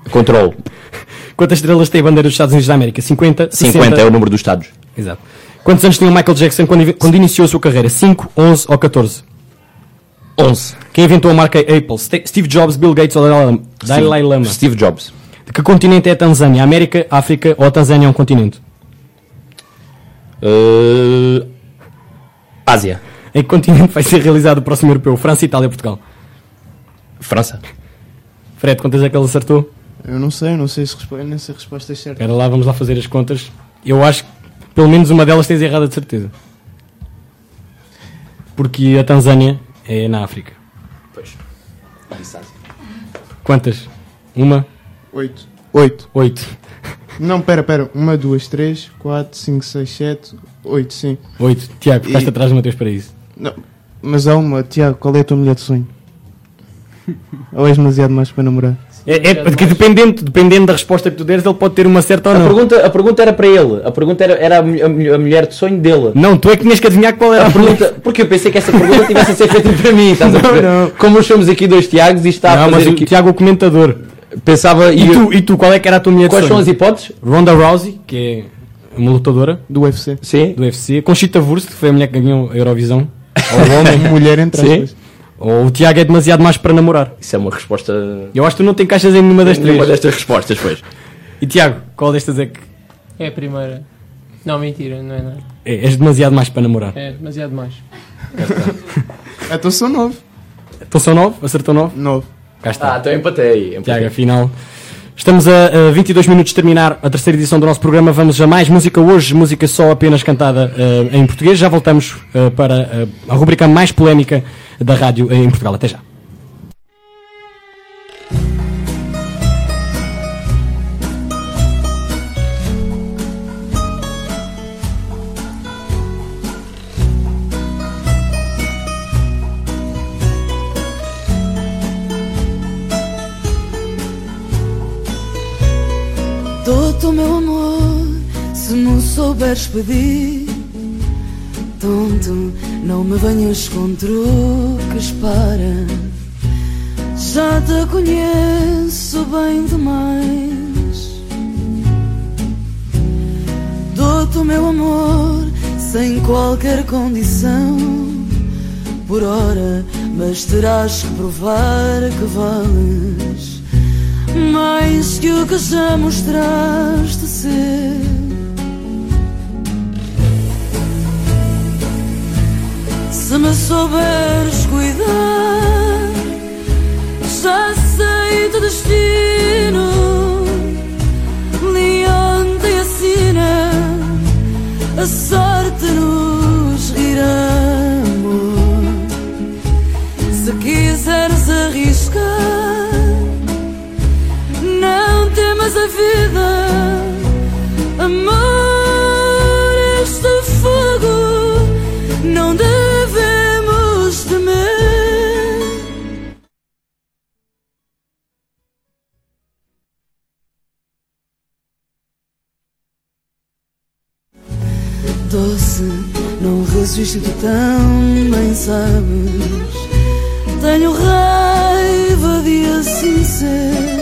Speaker 4: Controlo.
Speaker 3: Quantas estrelas tem a bandeira dos Estados Unidos da América? 50?
Speaker 4: 50 é o número dos Estados.
Speaker 3: Exato. Quantos anos tinha o Michael Jackson quando iniciou a sua carreira? 5, 11 ou 14?
Speaker 4: 11.
Speaker 3: Quem inventou a marca Apple? Steve Jobs, Bill Gates ou Dalai Lama?
Speaker 4: Steve Jobs.
Speaker 3: De que continente é a Tanzânia? América, África ou a Tanzânia é um continente?
Speaker 4: Ásia.
Speaker 3: Em que continente vai ser realizado o próximo europeu? França, Itália, Portugal?
Speaker 4: França.
Speaker 3: Fred, quantas é que ele acertou?
Speaker 12: Eu não sei se a resposta é certa.
Speaker 3: Espera lá, vamos lá fazer as contas. Eu acho que pelo menos uma delas tens errada de certeza. Porque a Tanzânia é na África.
Speaker 4: Pois.
Speaker 3: Quantas? Uma?
Speaker 12: 8. Não, pera. 1, 2, 3, 4, 5, 6, 7, 8, sim.
Speaker 3: 8. Tiago, ficaste atrás do Mateus para isso.
Speaker 12: Não, mas há uma. Tiago, qual é a tua mulher de sonho? Ou és demasiado mais para namorar?
Speaker 3: Porque dependendo da resposta que tu deres, ele pode ter uma certa ou não.
Speaker 4: A pergunta era para ele. A pergunta era a mulher de sonho dele.
Speaker 3: Não, tu é que tinhas que adivinhar qual era
Speaker 4: a pergunta. Porque eu pensei que essa pergunta tivesse a ser feita para mim. Estás a ver?
Speaker 3: Não.
Speaker 4: Como nós somos aqui dois Tiagos e está a fazer
Speaker 3: mas
Speaker 4: aqui...
Speaker 3: o Tiago é o comentador.
Speaker 4: Pensava...
Speaker 3: E tu, qual é que era a tua mulher de sonho?
Speaker 4: Quais são as hipóteses?
Speaker 3: Ronda Rousey, que é uma lutadora.
Speaker 12: Do UFC.
Speaker 4: Sim.
Speaker 3: Do UFC. Conchita Wurst, que foi a mulher que ganhou a Eurovisão.
Speaker 12: Ou homem, mulher entre aspas.
Speaker 3: Ou o Tiago é demasiado mais para namorar.
Speaker 4: Isso é uma resposta...
Speaker 3: Eu acho que tu não te encaixas em nenhuma das três.
Speaker 4: Nenhuma destas respostas, pois.
Speaker 3: E Tiago, qual destas é que...
Speaker 13: É a primeira. Não, mentira, não é nada.
Speaker 3: És demasiado mais para namorar.
Speaker 13: É demasiado mais.
Speaker 12: Então são 9.
Speaker 3: Então são 9? Acertou 9?
Speaker 12: 9.
Speaker 3: Cá está.
Speaker 4: Então empatei.
Speaker 3: Tiago, afinal... Estamos a 22 minutos de terminar a terceira edição do nosso programa. Vamos a mais música hoje, música só apenas cantada em português. Já voltamos para a rubrica mais polémica da rádio em Portugal. Até já.
Speaker 2: Dou-te o meu amor, se me souberes pedir. Tonto, não me venhas com truques, para. Já te conheço bem demais. Dou-te o meu amor, sem qualquer condição. Por hora, mas terás que provar que vales mais que o que já mostraste ser. Se me souberes cuidar, já sei teu destino. Leão te assina, a sorte nos rirá, amor. Se quiseres arriscar, não temas a vida, amor, este fogo não devemos temer. Doce, não resisto, tu também sabes. Tenho raiva de assim ser.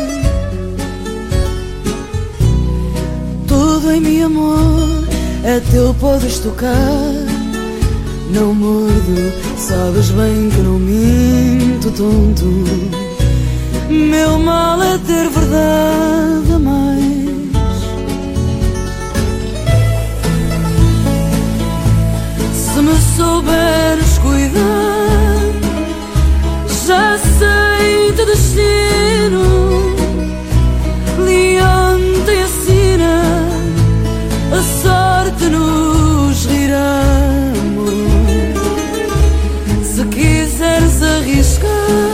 Speaker 2: Tudo em mim, amor, é teu, podes tocar. Não mordo, sabes bem que não minto, tonto. Meu mal é ter verdade a mais. Se me souberes cuidar, já sei teu destino. Leão te assina, a sorte nos rirá, amor. Se quiseres arriscar,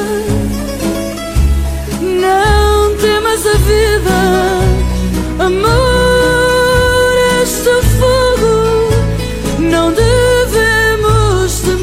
Speaker 2: não temas a vida, amor, este fogo não devemos temer.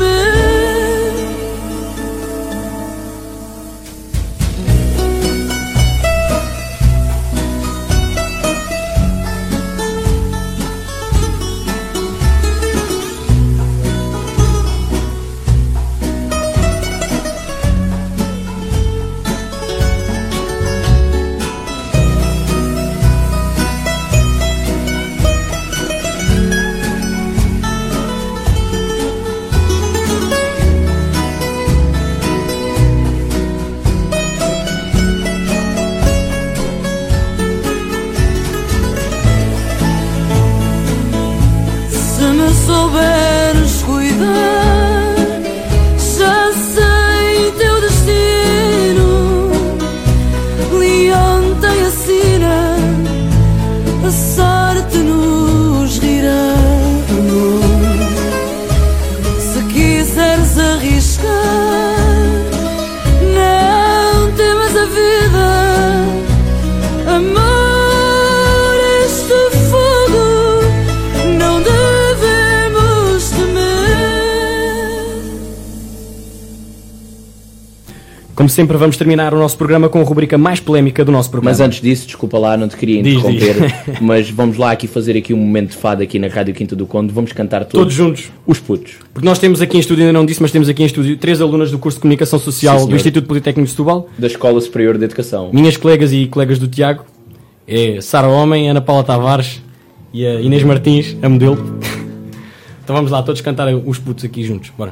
Speaker 3: Como sempre, vamos terminar o nosso programa com a rubrica mais polémica do nosso programa.
Speaker 4: Mas antes disso, desculpa lá, não te queria interromper, mas vamos lá aqui fazer aqui um momento de fado aqui na Rádio Quinta do Conde. Vamos cantar todos
Speaker 3: juntos.
Speaker 4: Os putos.
Speaker 3: Porque nós temos aqui em estúdio, ainda não disse, mas temos aqui em estúdio 3 alunas do curso de Comunicação Social do Instituto Politécnico de Setúbal.
Speaker 4: Da Escola Superior de Educação.
Speaker 3: Minhas colegas e colegas do Tiago. É Sara Homem, Ana Paula Tavares e a Inês Martins, a modelo. Então vamos lá, todos cantar os putos aqui juntos. Bora.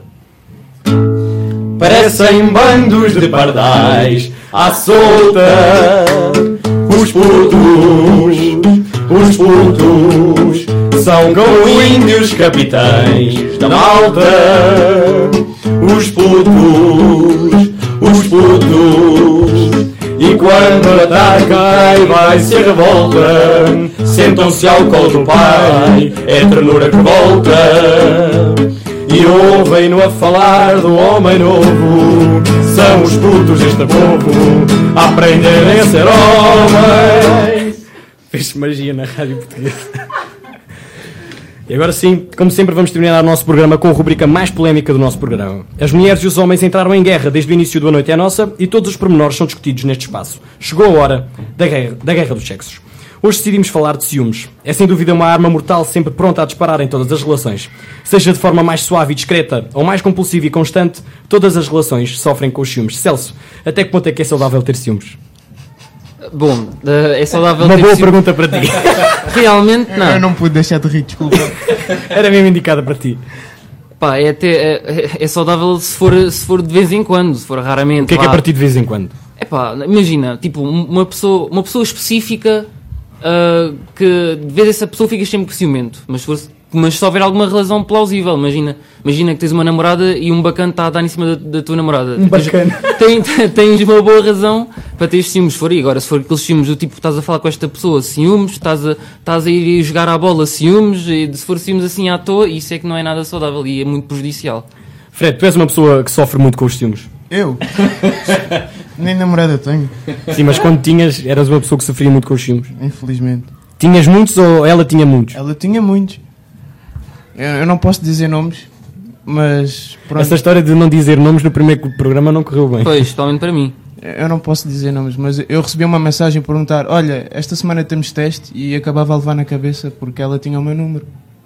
Speaker 14: Parecem bandos de pardais à solta. Os putos são como índios capitães da malta. Os putos e quando atacam e vai-se a revolta, sentam-se ao colo do pai, é a ternura que volta. E ouvem-no a falar do homem novo. São os putos deste povo a aprenderem a ser homens.
Speaker 3: Fez magia na rádio portuguesa. E agora sim, como sempre, vamos terminar o nosso programa com a rubrica mais polémica do nosso programa. As mulheres e os homens entraram em guerra desde o início do A Noite é Nossa e todos os pormenores são discutidos neste espaço. Chegou a hora da guerra dos sexos. Hoje decidimos falar de ciúmes. É sem dúvida uma arma mortal sempre pronta a disparar em todas as relações. Seja de forma mais suave e discreta ou mais compulsiva e constante, todas as relações sofrem com os ciúmes. Celso, até que ponto é que é saudável ter ciúmes?
Speaker 11: Bom, é saudável
Speaker 3: uma
Speaker 11: ter
Speaker 3: boa
Speaker 11: ciúmes.
Speaker 3: Pergunta para ti.
Speaker 11: Realmente não.
Speaker 12: Eu não pude deixar de rir, desculpa.
Speaker 3: Era mesmo indicada para ti.
Speaker 11: Pá, é saudável se for de vez em quando, se for raramente.
Speaker 3: O que é para ti de vez em quando?
Speaker 11: É pá, imagina, tipo, uma pessoa específica que de vez essa pessoa ficas sempre ciumento, mas se houver alguma razão plausível, imagina que tens uma namorada e um bacana está a dar em cima da tua namorada. Tens uma boa razão para teres ciúmes, se for aí. Agora, se for aqueles ciúmes do tipo, estás a falar com esta pessoa, ciúmes, estás a ir jogar à bola, ciúmes, e se for ciúmes assim à toa, isso é que não é nada saudável e é muito prejudicial.
Speaker 3: Fred, tu és uma pessoa que sofre muito com os ciúmes.
Speaker 12: Eu? Nem namorada tenho.
Speaker 3: Sim, mas quando tinhas, eras uma pessoa que sofria muito com os ciúmes.
Speaker 12: Infelizmente.
Speaker 3: Tinhas muitos ou ela tinha muitos?
Speaker 12: Ela tinha muitos. Eu não posso dizer nomes, mas pronto.
Speaker 3: Essa história de não dizer nomes no primeiro programa não correu bem.
Speaker 11: Pois, totalmente para mim.
Speaker 12: Eu não posso dizer nomes, mas eu recebi uma mensagem a perguntar: olha, esta semana temos teste, e acabava a levar na cabeça porque ela tinha o meu número.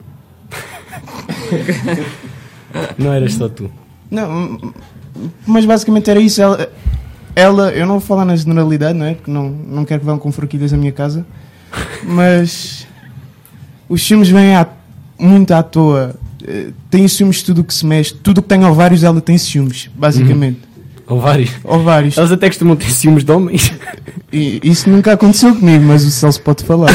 Speaker 3: Não eras só tu.
Speaker 12: Não, mas basicamente era isso. Ela, eu não vou falar na generalidade, não é? Porque não quero que vão com forquilhas à minha casa, mas os ciúmes vêm muito à toa. Tem ciúmes de tudo o que se mexe, tudo o que tem ovários, ela tem ciúmes, basicamente. Ovários.
Speaker 3: Elas até costumam ter ciúmes de homens.
Speaker 12: E isso nunca aconteceu comigo, mas o Celso pode falar.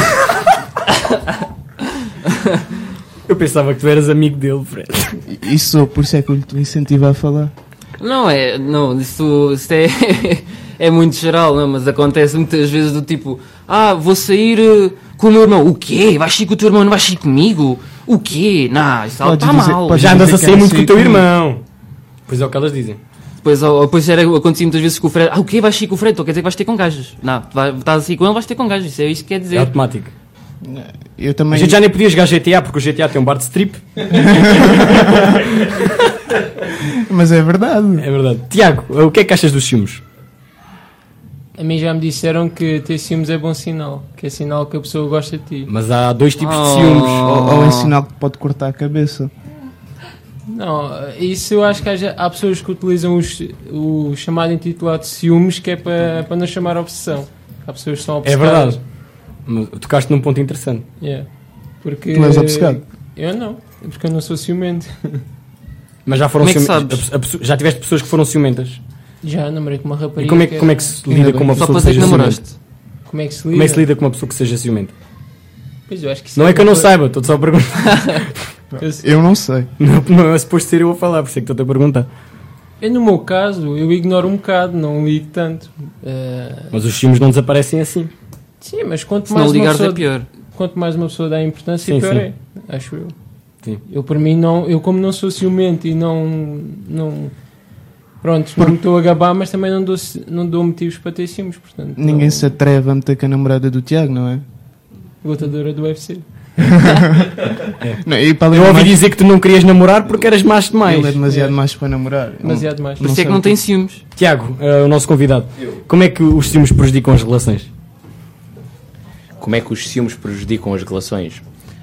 Speaker 3: Eu pensava que tu eras amigo dele, Fred.
Speaker 12: Isso, por isso é que eu te incentivo a falar.
Speaker 11: Não, isso é muito geral, não, mas acontece muitas vezes do tipo, vou sair com o meu irmão. O quê? Vais sair com o teu irmão, não vais sair comigo? O quê? Não, isso está mal.
Speaker 3: Já andas a sair muito com o teu irmão. Pois é o que elas dizem.
Speaker 11: Depois acontecia muitas vezes com o Fred. O quê? Vais sair com o Fred? Então quer dizer que vais ter com gajas. Não, estás a sair com ele, vais ter com gajas. Isso é isso que quer dizer.
Speaker 3: É automático.
Speaker 12: Eu também...
Speaker 3: A gente já nem podia jogar GTA porque o GTA tem um bar de strip.
Speaker 12: Mas é verdade.
Speaker 3: É verdade. Tiago, o que é que achas dos ciúmes?
Speaker 13: A mim já me disseram que ter ciúmes é bom sinal, que é sinal que a pessoa gosta de ti.
Speaker 3: Mas há dois tipos de ciúmes.
Speaker 12: Ou é sinal que pode cortar a cabeça.
Speaker 13: Não, isso eu acho que há pessoas que utilizam o chamado intitulado de ciúmes, que é para não chamar obsessão. Há pessoas que são obcecadas.
Speaker 3: É verdade. Mas tocaste num ponto interessante.
Speaker 13: Porque
Speaker 12: tu és obcecado?
Speaker 13: Eu não, porque eu não sou ciumento.
Speaker 3: Mas já foram
Speaker 11: ciumentas?
Speaker 3: Já tiveste pessoas que foram ciumentas?
Speaker 13: Já, namorei com uma rapariga.
Speaker 3: E como é que se lida com uma pessoa que seja ciumenta?
Speaker 13: Como é que se lida?
Speaker 3: Como é que se lida com uma pessoa que seja ciumenta?
Speaker 13: Pois eu acho que
Speaker 3: não é que eu não saiba, estou só a perguntar.
Speaker 12: Eu não sei.
Speaker 3: Não é suposto ser eu a falar, por isso é que estou-te a perguntar.
Speaker 13: No meu caso, eu ignoro um bocado, não ligo tanto.
Speaker 3: Mas os ciúmes não desaparecem assim.
Speaker 13: Sim, mas quanto mais uma pessoa dá importância,
Speaker 3: sim,
Speaker 13: pior
Speaker 3: sim.
Speaker 13: É, acho eu.
Speaker 3: Sim.
Speaker 13: Eu, por mim, eu como não sou ciumento e não pronto, não me estou a gabar, mas também não dou motivos para ter ciúmes, portanto...
Speaker 12: Ninguém se atreve a meter com a namorada do Tiago, não é?
Speaker 13: Lutadora do UFC.
Speaker 12: Não,
Speaker 3: eu ouvi dizer que tu não querias namorar porque eras macho demais.
Speaker 12: Ele é demasiado macho para namorar.
Speaker 13: Demasiado macho.
Speaker 11: Por isso é que não tem ciúmes.
Speaker 3: Tiago, o nosso convidado, como é que os ciúmes prejudicam as relações?
Speaker 4: Como é que os ciúmes prejudicam as relações?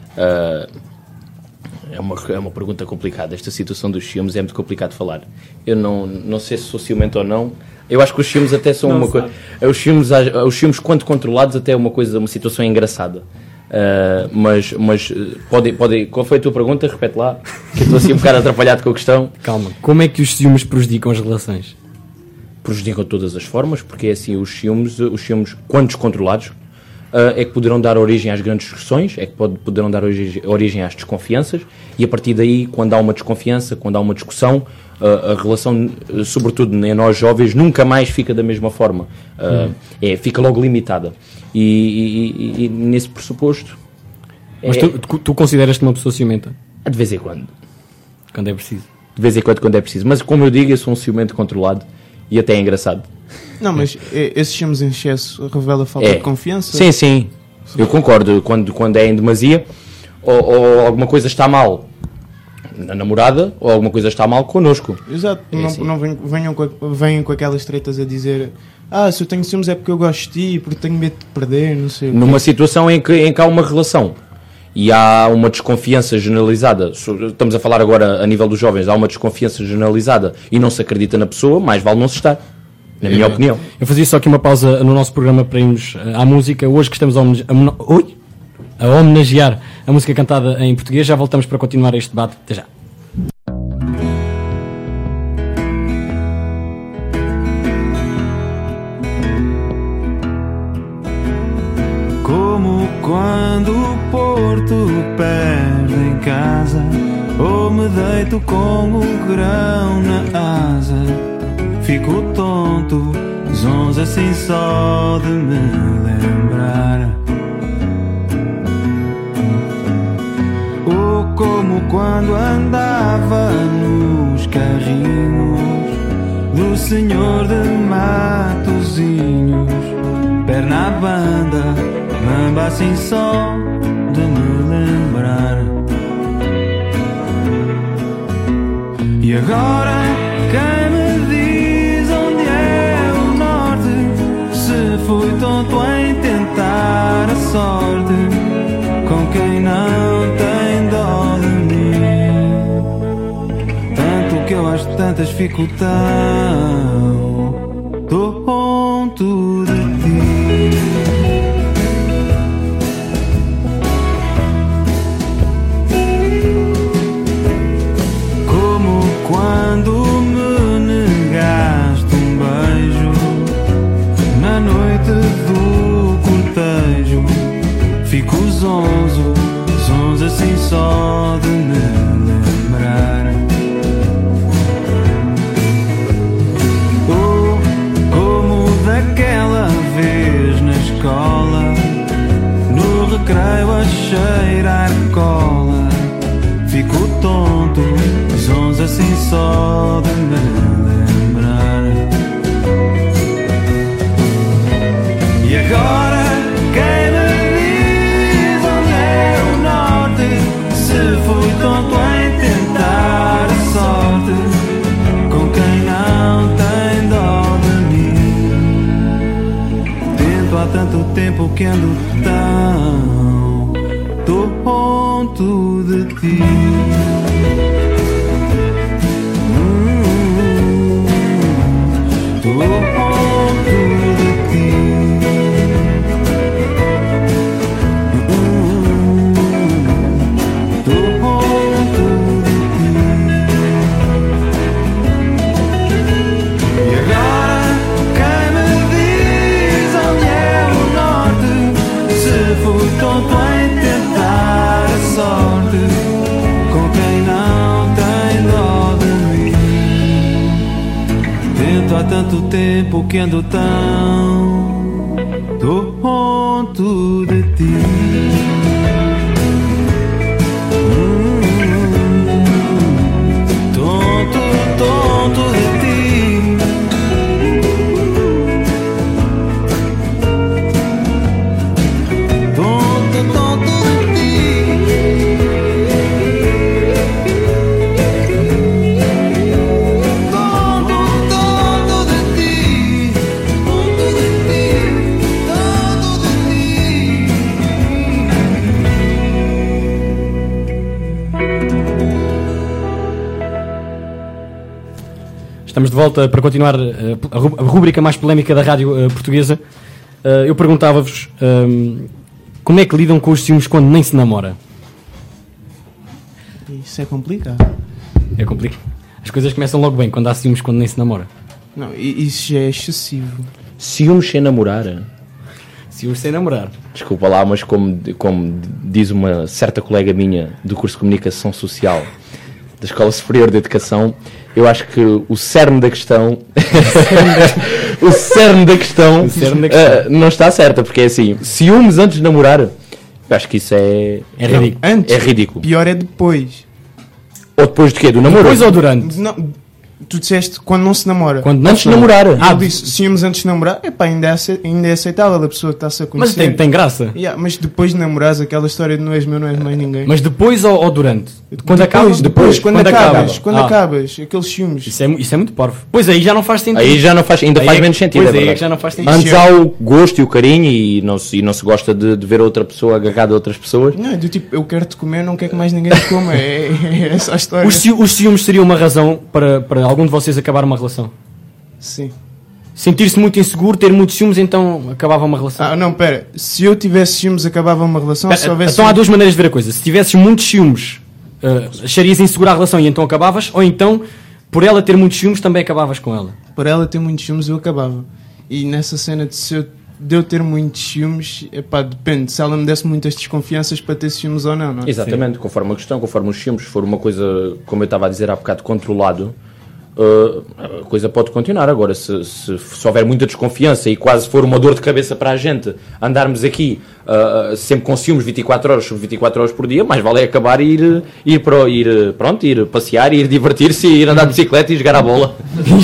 Speaker 4: É uma pergunta complicada. Esta situação dos ciúmes é muito complicado de falar. Eu não sei se sou ciumento ou não. Eu acho que os ciúmes até são uma coisa... Os ciúmes, quando controlados, até é uma situação engraçada. Mas pode... Qual foi a tua pergunta? Repete lá, que eu estou assim um bocado atrapalhado com a questão.
Speaker 3: Calma. Como é que os ciúmes prejudicam as relações?
Speaker 4: Prejudicam de todas as formas, porque é assim, os ciúmes, quando descontrolados, é que poderão dar origem às grandes discussões, é que poderão dar origem às desconfianças, e a partir daí, quando há uma desconfiança, quando há uma discussão, a relação, sobretudo em nós jovens, nunca mais fica da mesma forma. Fica logo limitada. E nesse pressuposto...
Speaker 3: Mas tu consideras-te uma pessoa ciumenta?
Speaker 4: De vez em quando.
Speaker 3: Quando é preciso?
Speaker 4: De vez em quando é preciso. Mas, como eu digo, eu sou um ciumento controlado e até é engraçado.
Speaker 12: Não, mas esses ciúmes em excesso revela falta de confiança?
Speaker 4: Sim. Eu concordo. Quando é em demasia, ou alguma coisa está mal na namorada, ou alguma coisa está mal connosco.
Speaker 12: Exato. Não venham com aquelas tretas a dizer: se eu tenho ciúmes é porque eu gosto de ti, porque tenho medo de perder, não sei.
Speaker 4: Numa situação em que há uma relação e há uma desconfiança generalizada, estamos a falar agora a nível dos jovens, há uma desconfiança generalizada e não se acredita na pessoa, mais vale não se estar. Na minha opinião.
Speaker 3: Eu fazia só aqui uma pausa no nosso programa para irmos à música. Hoje que estamos a homenagear a música cantada em português, já voltamos para continuar este debate. Até já.
Speaker 2: Como quando o Porto perde em casa, ou me deito com o grão na asa. Fico tonto, zonzo assim só de me lembrar. Ou como quando andava nos carrinhos do senhor de Matosinhos, perna à banda, mamba assim só de me lembrar. E agora quem me diz onde é o norte, se fui tonto em tentar a sorte com quem não tem dó de mim. Tanto que eu às tantas fico tão tonto de ti. Como quando me negaste um beijo na noite do cortejo, fico zonzo, zonzo assim só de me lembrar. Ou como daquela vez na escola, no recreio a cheirar cola, fico tonto, zonzo assim só de me lembrar. E agora quem me diz onde é o norte, se fui tonto em tentar a sorte com quem não tem dó de mim. Tento há tanto tempo que ando tão tonto de ti. Há tanto tempo que ando tão tonto de ti. Tonto, tonto de ti. Tonto, tonto de ti.
Speaker 3: de volta para continuar a rúbrica mais polémica da rádio portuguesa. Eu perguntava-vos como é que lidam com os ciúmes quando nem se namora?
Speaker 12: Isso é complicado.
Speaker 3: É complicado. As coisas começam logo bem quando há ciúmes quando nem se namora.
Speaker 12: Não, isso já é excessivo.
Speaker 4: Ciúmes sem namorar?
Speaker 3: Ciúmes sem namorar.
Speaker 4: Desculpa lá, mas como diz uma certa colega minha do curso de Comunicação Social da Escola Superior de Educação, eu acho que o cerne da questão não está certa, porque é assim, ciúmes antes de namorar, eu acho que isso é ridículo.
Speaker 12: Antes,
Speaker 4: é ridículo.
Speaker 12: Pior é depois.
Speaker 4: Ou depois de quê? Do namoro?
Speaker 3: Depois ou durante?
Speaker 12: Não, tu disseste quando não se namora.
Speaker 3: Quando
Speaker 4: antes de namorar.
Speaker 12: Eu disse, ciúmes antes de namorar, ainda é aceitável, a pessoa está-se a conhecer.
Speaker 3: Mas tem graça.
Speaker 12: Mas depois de namorares, aquela história de não és meu, não és mais ninguém.
Speaker 3: Mas depois ou durante?
Speaker 12: Quando acabas, quando acabas, aqueles ciúmes.
Speaker 3: Isso é muito parvo. Pois aí já não faz sentido.
Speaker 4: Aí já não faz, ainda faz menos sentido.
Speaker 3: Pois aí é que já não faz sentido.
Speaker 4: Antes há o gosto e o carinho e não se gosta de ver outra pessoa agarrada a outras pessoas.
Speaker 12: Não, do tipo, eu quero te comer, não quero que mais ninguém te coma. É essa a história.
Speaker 3: Os ciúmes seriam uma razão para algum de vocês acabar uma relação?
Speaker 12: Sim.
Speaker 3: Sentir-se muito inseguro, ter muitos ciúmes, então acabava uma relação?
Speaker 12: Não, pera. Se eu tivesse ciúmes, acabava uma relação? Se houvesse
Speaker 3: então há duas maneiras de ver a coisa. Se tivesses muitos ciúmes, acharias insegura a relação e então acabavas? Ou então, por ela ter muitos ciúmes, também acabavas com ela?
Speaker 12: Por ela ter muitos ciúmes, eu acabava. E nessa cena de eu ter muitos ciúmes, depende. Se ela me desse muitas desconfianças para ter ciúmes ou não.
Speaker 4: Exatamente, conforme a questão, conforme os ciúmes, se for uma coisa, como eu estava a dizer há bocado, controlado, a coisa pode continuar. Agora, se houver muita desconfiança e quase for uma dor de cabeça para a gente andarmos aqui sempre com ciúmes 24 horas sobre 24 horas por dia, mais vale acabar e ir passear, ir divertir-se, ir andar de bicicleta e jogar a bola.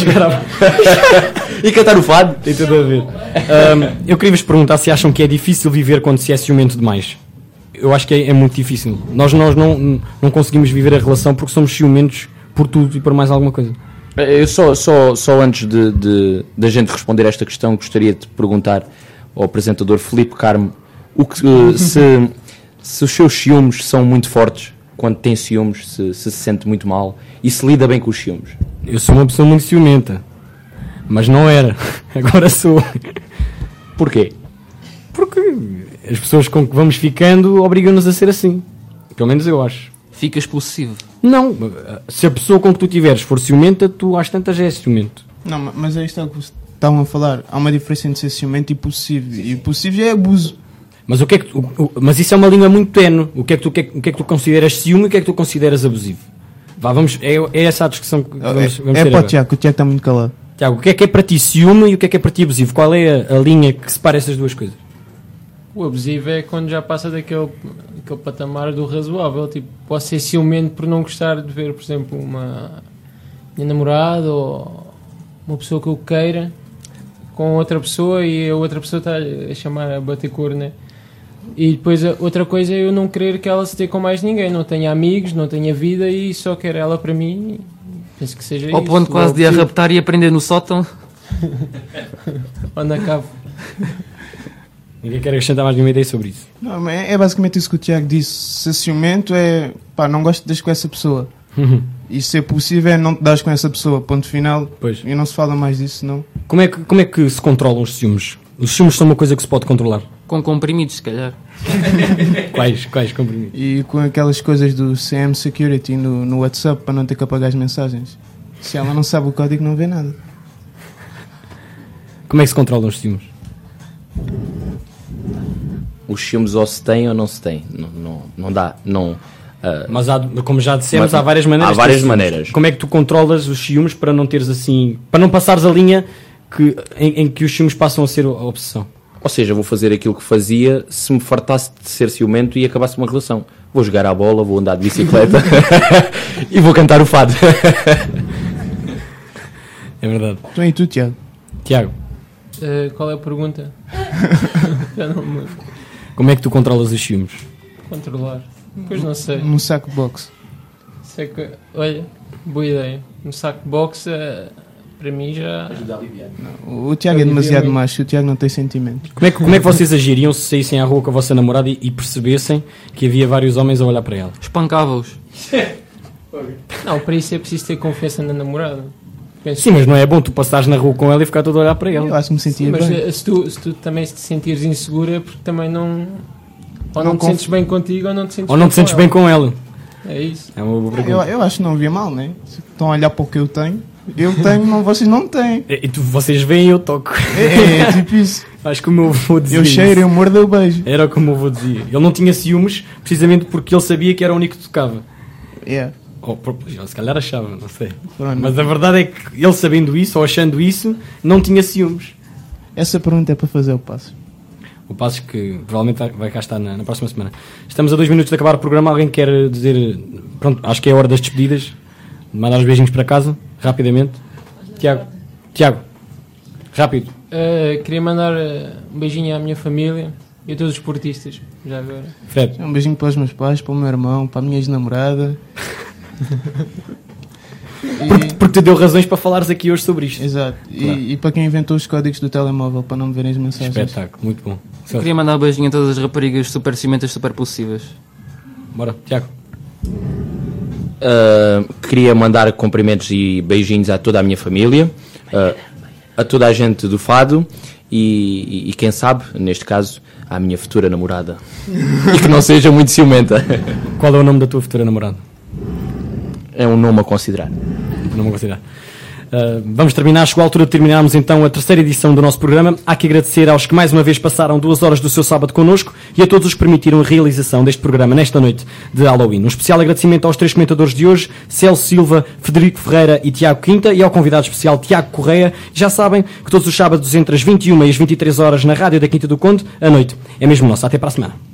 Speaker 4: E cantar o fado.
Speaker 3: Tem tudo a ver. Eu queria-vos perguntar se acham que é difícil viver quando se é ciumento demais. Eu acho que é muito difícil. Nós não conseguimos viver a relação porque somos ciumentos por tudo e por mais alguma coisa.
Speaker 4: Eu só antes da gente responder esta questão, gostaria de perguntar ao apresentador Filipe Carmo se os seus ciúmes são muito fortes, quando tem ciúmes, se sente muito mal e se lida bem com os ciúmes.
Speaker 3: Eu sou uma pessoa muito ciumenta, mas não era. Agora sou.
Speaker 4: Porquê?
Speaker 3: Porque as pessoas com que vamos ficando obrigam-nos a ser assim. Pelo menos eu acho.
Speaker 11: Ficas possessivo.
Speaker 3: Não, se a pessoa com que tu tiveres for ciumenta, tu às tantas já és ciumento.
Speaker 12: Não, mas é isto que estavam a falar. Há uma diferença entre ser ciumento e possessivo. E possessivo já é abuso.
Speaker 3: Mas mas isso é uma linha muito tenue. O que é que tu consideras ciúme e o que é que tu consideras abusivo? É essa a discussão que vamos ter
Speaker 12: para
Speaker 3: agora.
Speaker 12: o Tiago está muito calado.
Speaker 3: Tiago, o que é para ti ciúme e o que é para ti abusivo? Qual é a linha que separa essas duas coisas?
Speaker 13: O abusivo é quando já passa daquele patamar do razoável. Tipo, posso ser ciumento por não gostar de ver, por exemplo, uma minha namorada ou uma pessoa que eu queira com outra pessoa e a outra pessoa está a chamar a bater corno. E depois a outra coisa é eu não querer que ela se dê com mais ninguém. Não tenha amigos, não tenha vida e só quer ela para mim. Penso que seja isso.
Speaker 11: Ao ponto quase de a raptar e aprender no sótão.
Speaker 13: Ou na cave.
Speaker 3: Ninguém quer acrescentar mais nenhuma ideia sobre isso.
Speaker 12: Não, é basicamente isso que o Tiago disse. Ser ciumento é não gosto de dar com essa pessoa. E ser possível é não te dar com essa pessoa. Ponto final.
Speaker 3: Pois.
Speaker 12: E não se fala mais disso, não.
Speaker 3: Como é que se controlam os ciúmes? Os ciúmes são uma coisa que se pode controlar?
Speaker 11: Com comprimidos, se calhar.
Speaker 3: Quais comprimidos?
Speaker 12: E com aquelas coisas do CM Security no WhatsApp para não ter que apagar as mensagens. Se ela não sabe o código, não vê nada.
Speaker 3: Como é que se controlam os ciúmes?
Speaker 4: Os ciúmes ou se têm ou não se têm. Não dá.
Speaker 3: Mas como já dissemos, há várias maneiras.
Speaker 4: Há várias maneiras.
Speaker 3: Como é que tu controlas os ciúmes para não teres assim, para não passares a linha em que os ciúmes passam a ser a obsessão?
Speaker 4: Ou seja, vou fazer aquilo que fazia se me fartasse de ser ciumento e acabasse uma relação. Vou jogar à bola, vou andar de bicicleta e vou cantar o fado.
Speaker 3: É verdade.
Speaker 12: Então e tu, Tiago?
Speaker 3: Tiago.
Speaker 13: Qual é a pergunta? Já não me...
Speaker 3: Como é que tu controlas os ciúmes?
Speaker 13: Controlar? Pois não sei.
Speaker 12: Num saco box.
Speaker 13: Olha, boa ideia. No saco box, para mim já...
Speaker 11: Ajuda a aliviar.
Speaker 12: O Tiago é demasiado macho, o Tiago não tem sentimentos.
Speaker 3: Como é que vocês agiriam se saíssem à rua com a vossa namorada e percebessem que havia vários homens a olhar para ela?
Speaker 11: Espancava-os.
Speaker 13: Não, para isso é preciso ter confiança na namorada.
Speaker 3: Sim, mas não é bom tu passares na rua com ela e ficar todo a olhar para ela.
Speaker 12: Eu acho que me sentia
Speaker 13: Mas
Speaker 12: bem.
Speaker 13: se tu também te sentires insegura é porque também não... Ou não te
Speaker 12: conf-
Speaker 13: sentes bem contigo ou não te sentes
Speaker 3: Ou não te sentes bem com ela.
Speaker 13: É isso.
Speaker 3: É uma boa pergunta.
Speaker 12: Eu acho que não havia mal, né? Se estão a olhar para o que eu tenho, não, vocês não têm.
Speaker 3: E vocês veem e eu toco.
Speaker 12: É tipo isso.
Speaker 3: Acho que o meu avô dizia
Speaker 12: Eu cheiro,
Speaker 3: isso.
Speaker 12: eu mordo, eu beijo.
Speaker 3: Era o que o meu avô dizia. Ele não tinha ciúmes precisamente porque ele sabia que era o único que tocava.
Speaker 12: Yeah.
Speaker 3: Ele se calhar achava, não sei.
Speaker 12: Pronto.
Speaker 3: Mas a verdade é que ele sabendo isso ou achando isso, não tinha ciúmes.
Speaker 12: Essa pergunta é para fazer o passo.
Speaker 3: O passo que provavelmente vai cá estar na próxima semana. Estamos a 2 minutos de acabar o programa. Alguém quer dizer... Pronto, acho que é a hora das despedidas. Mandar os beijinhos para casa, rapidamente. Tiago, rápido.
Speaker 13: Queria mandar um beijinho à minha família e a todos os esportistas, já agora.
Speaker 3: Fred.
Speaker 12: Um beijinho para os meus pais, para o meu irmão, para a minha ex-namorada.
Speaker 3: Porque te deu razões para falares aqui hoje sobre isto.
Speaker 12: Exato.
Speaker 3: Claro.
Speaker 12: E para quem inventou os códigos do telemóvel para não me verem as mensagens.
Speaker 3: Espetáculo, muito bom.
Speaker 11: Eu queria mandar um beijinho a todas as raparigas super cimentas, super possíveis.
Speaker 3: Bora, Tiago.
Speaker 4: Queria mandar cumprimentos e beijinhos a toda a minha família, a toda a gente do Fado e quem sabe, neste caso, à minha futura namorada. E que não seja muito ciumenta.
Speaker 3: Qual é o nome da tua futura namorada?
Speaker 4: É um nome a considerar.
Speaker 3: Não vou considerar. Vamos terminar, chegou a altura de terminarmos então a terceira edição do nosso programa. Há que agradecer aos que mais uma vez passaram 2 horas do seu sábado connosco e a todos os que permitiram a realização deste programa nesta noite de Halloween. Um especial agradecimento aos 3 comentadores de hoje, Celso Silva, Frederico Ferreira e Tiago Quinta, e ao convidado especial Tiago Correia. Já sabem que todos os sábados entre as 21 e as 23 horas na rádio da Quinta do Conde, à noite. É mesmo nosso. Até para a semana.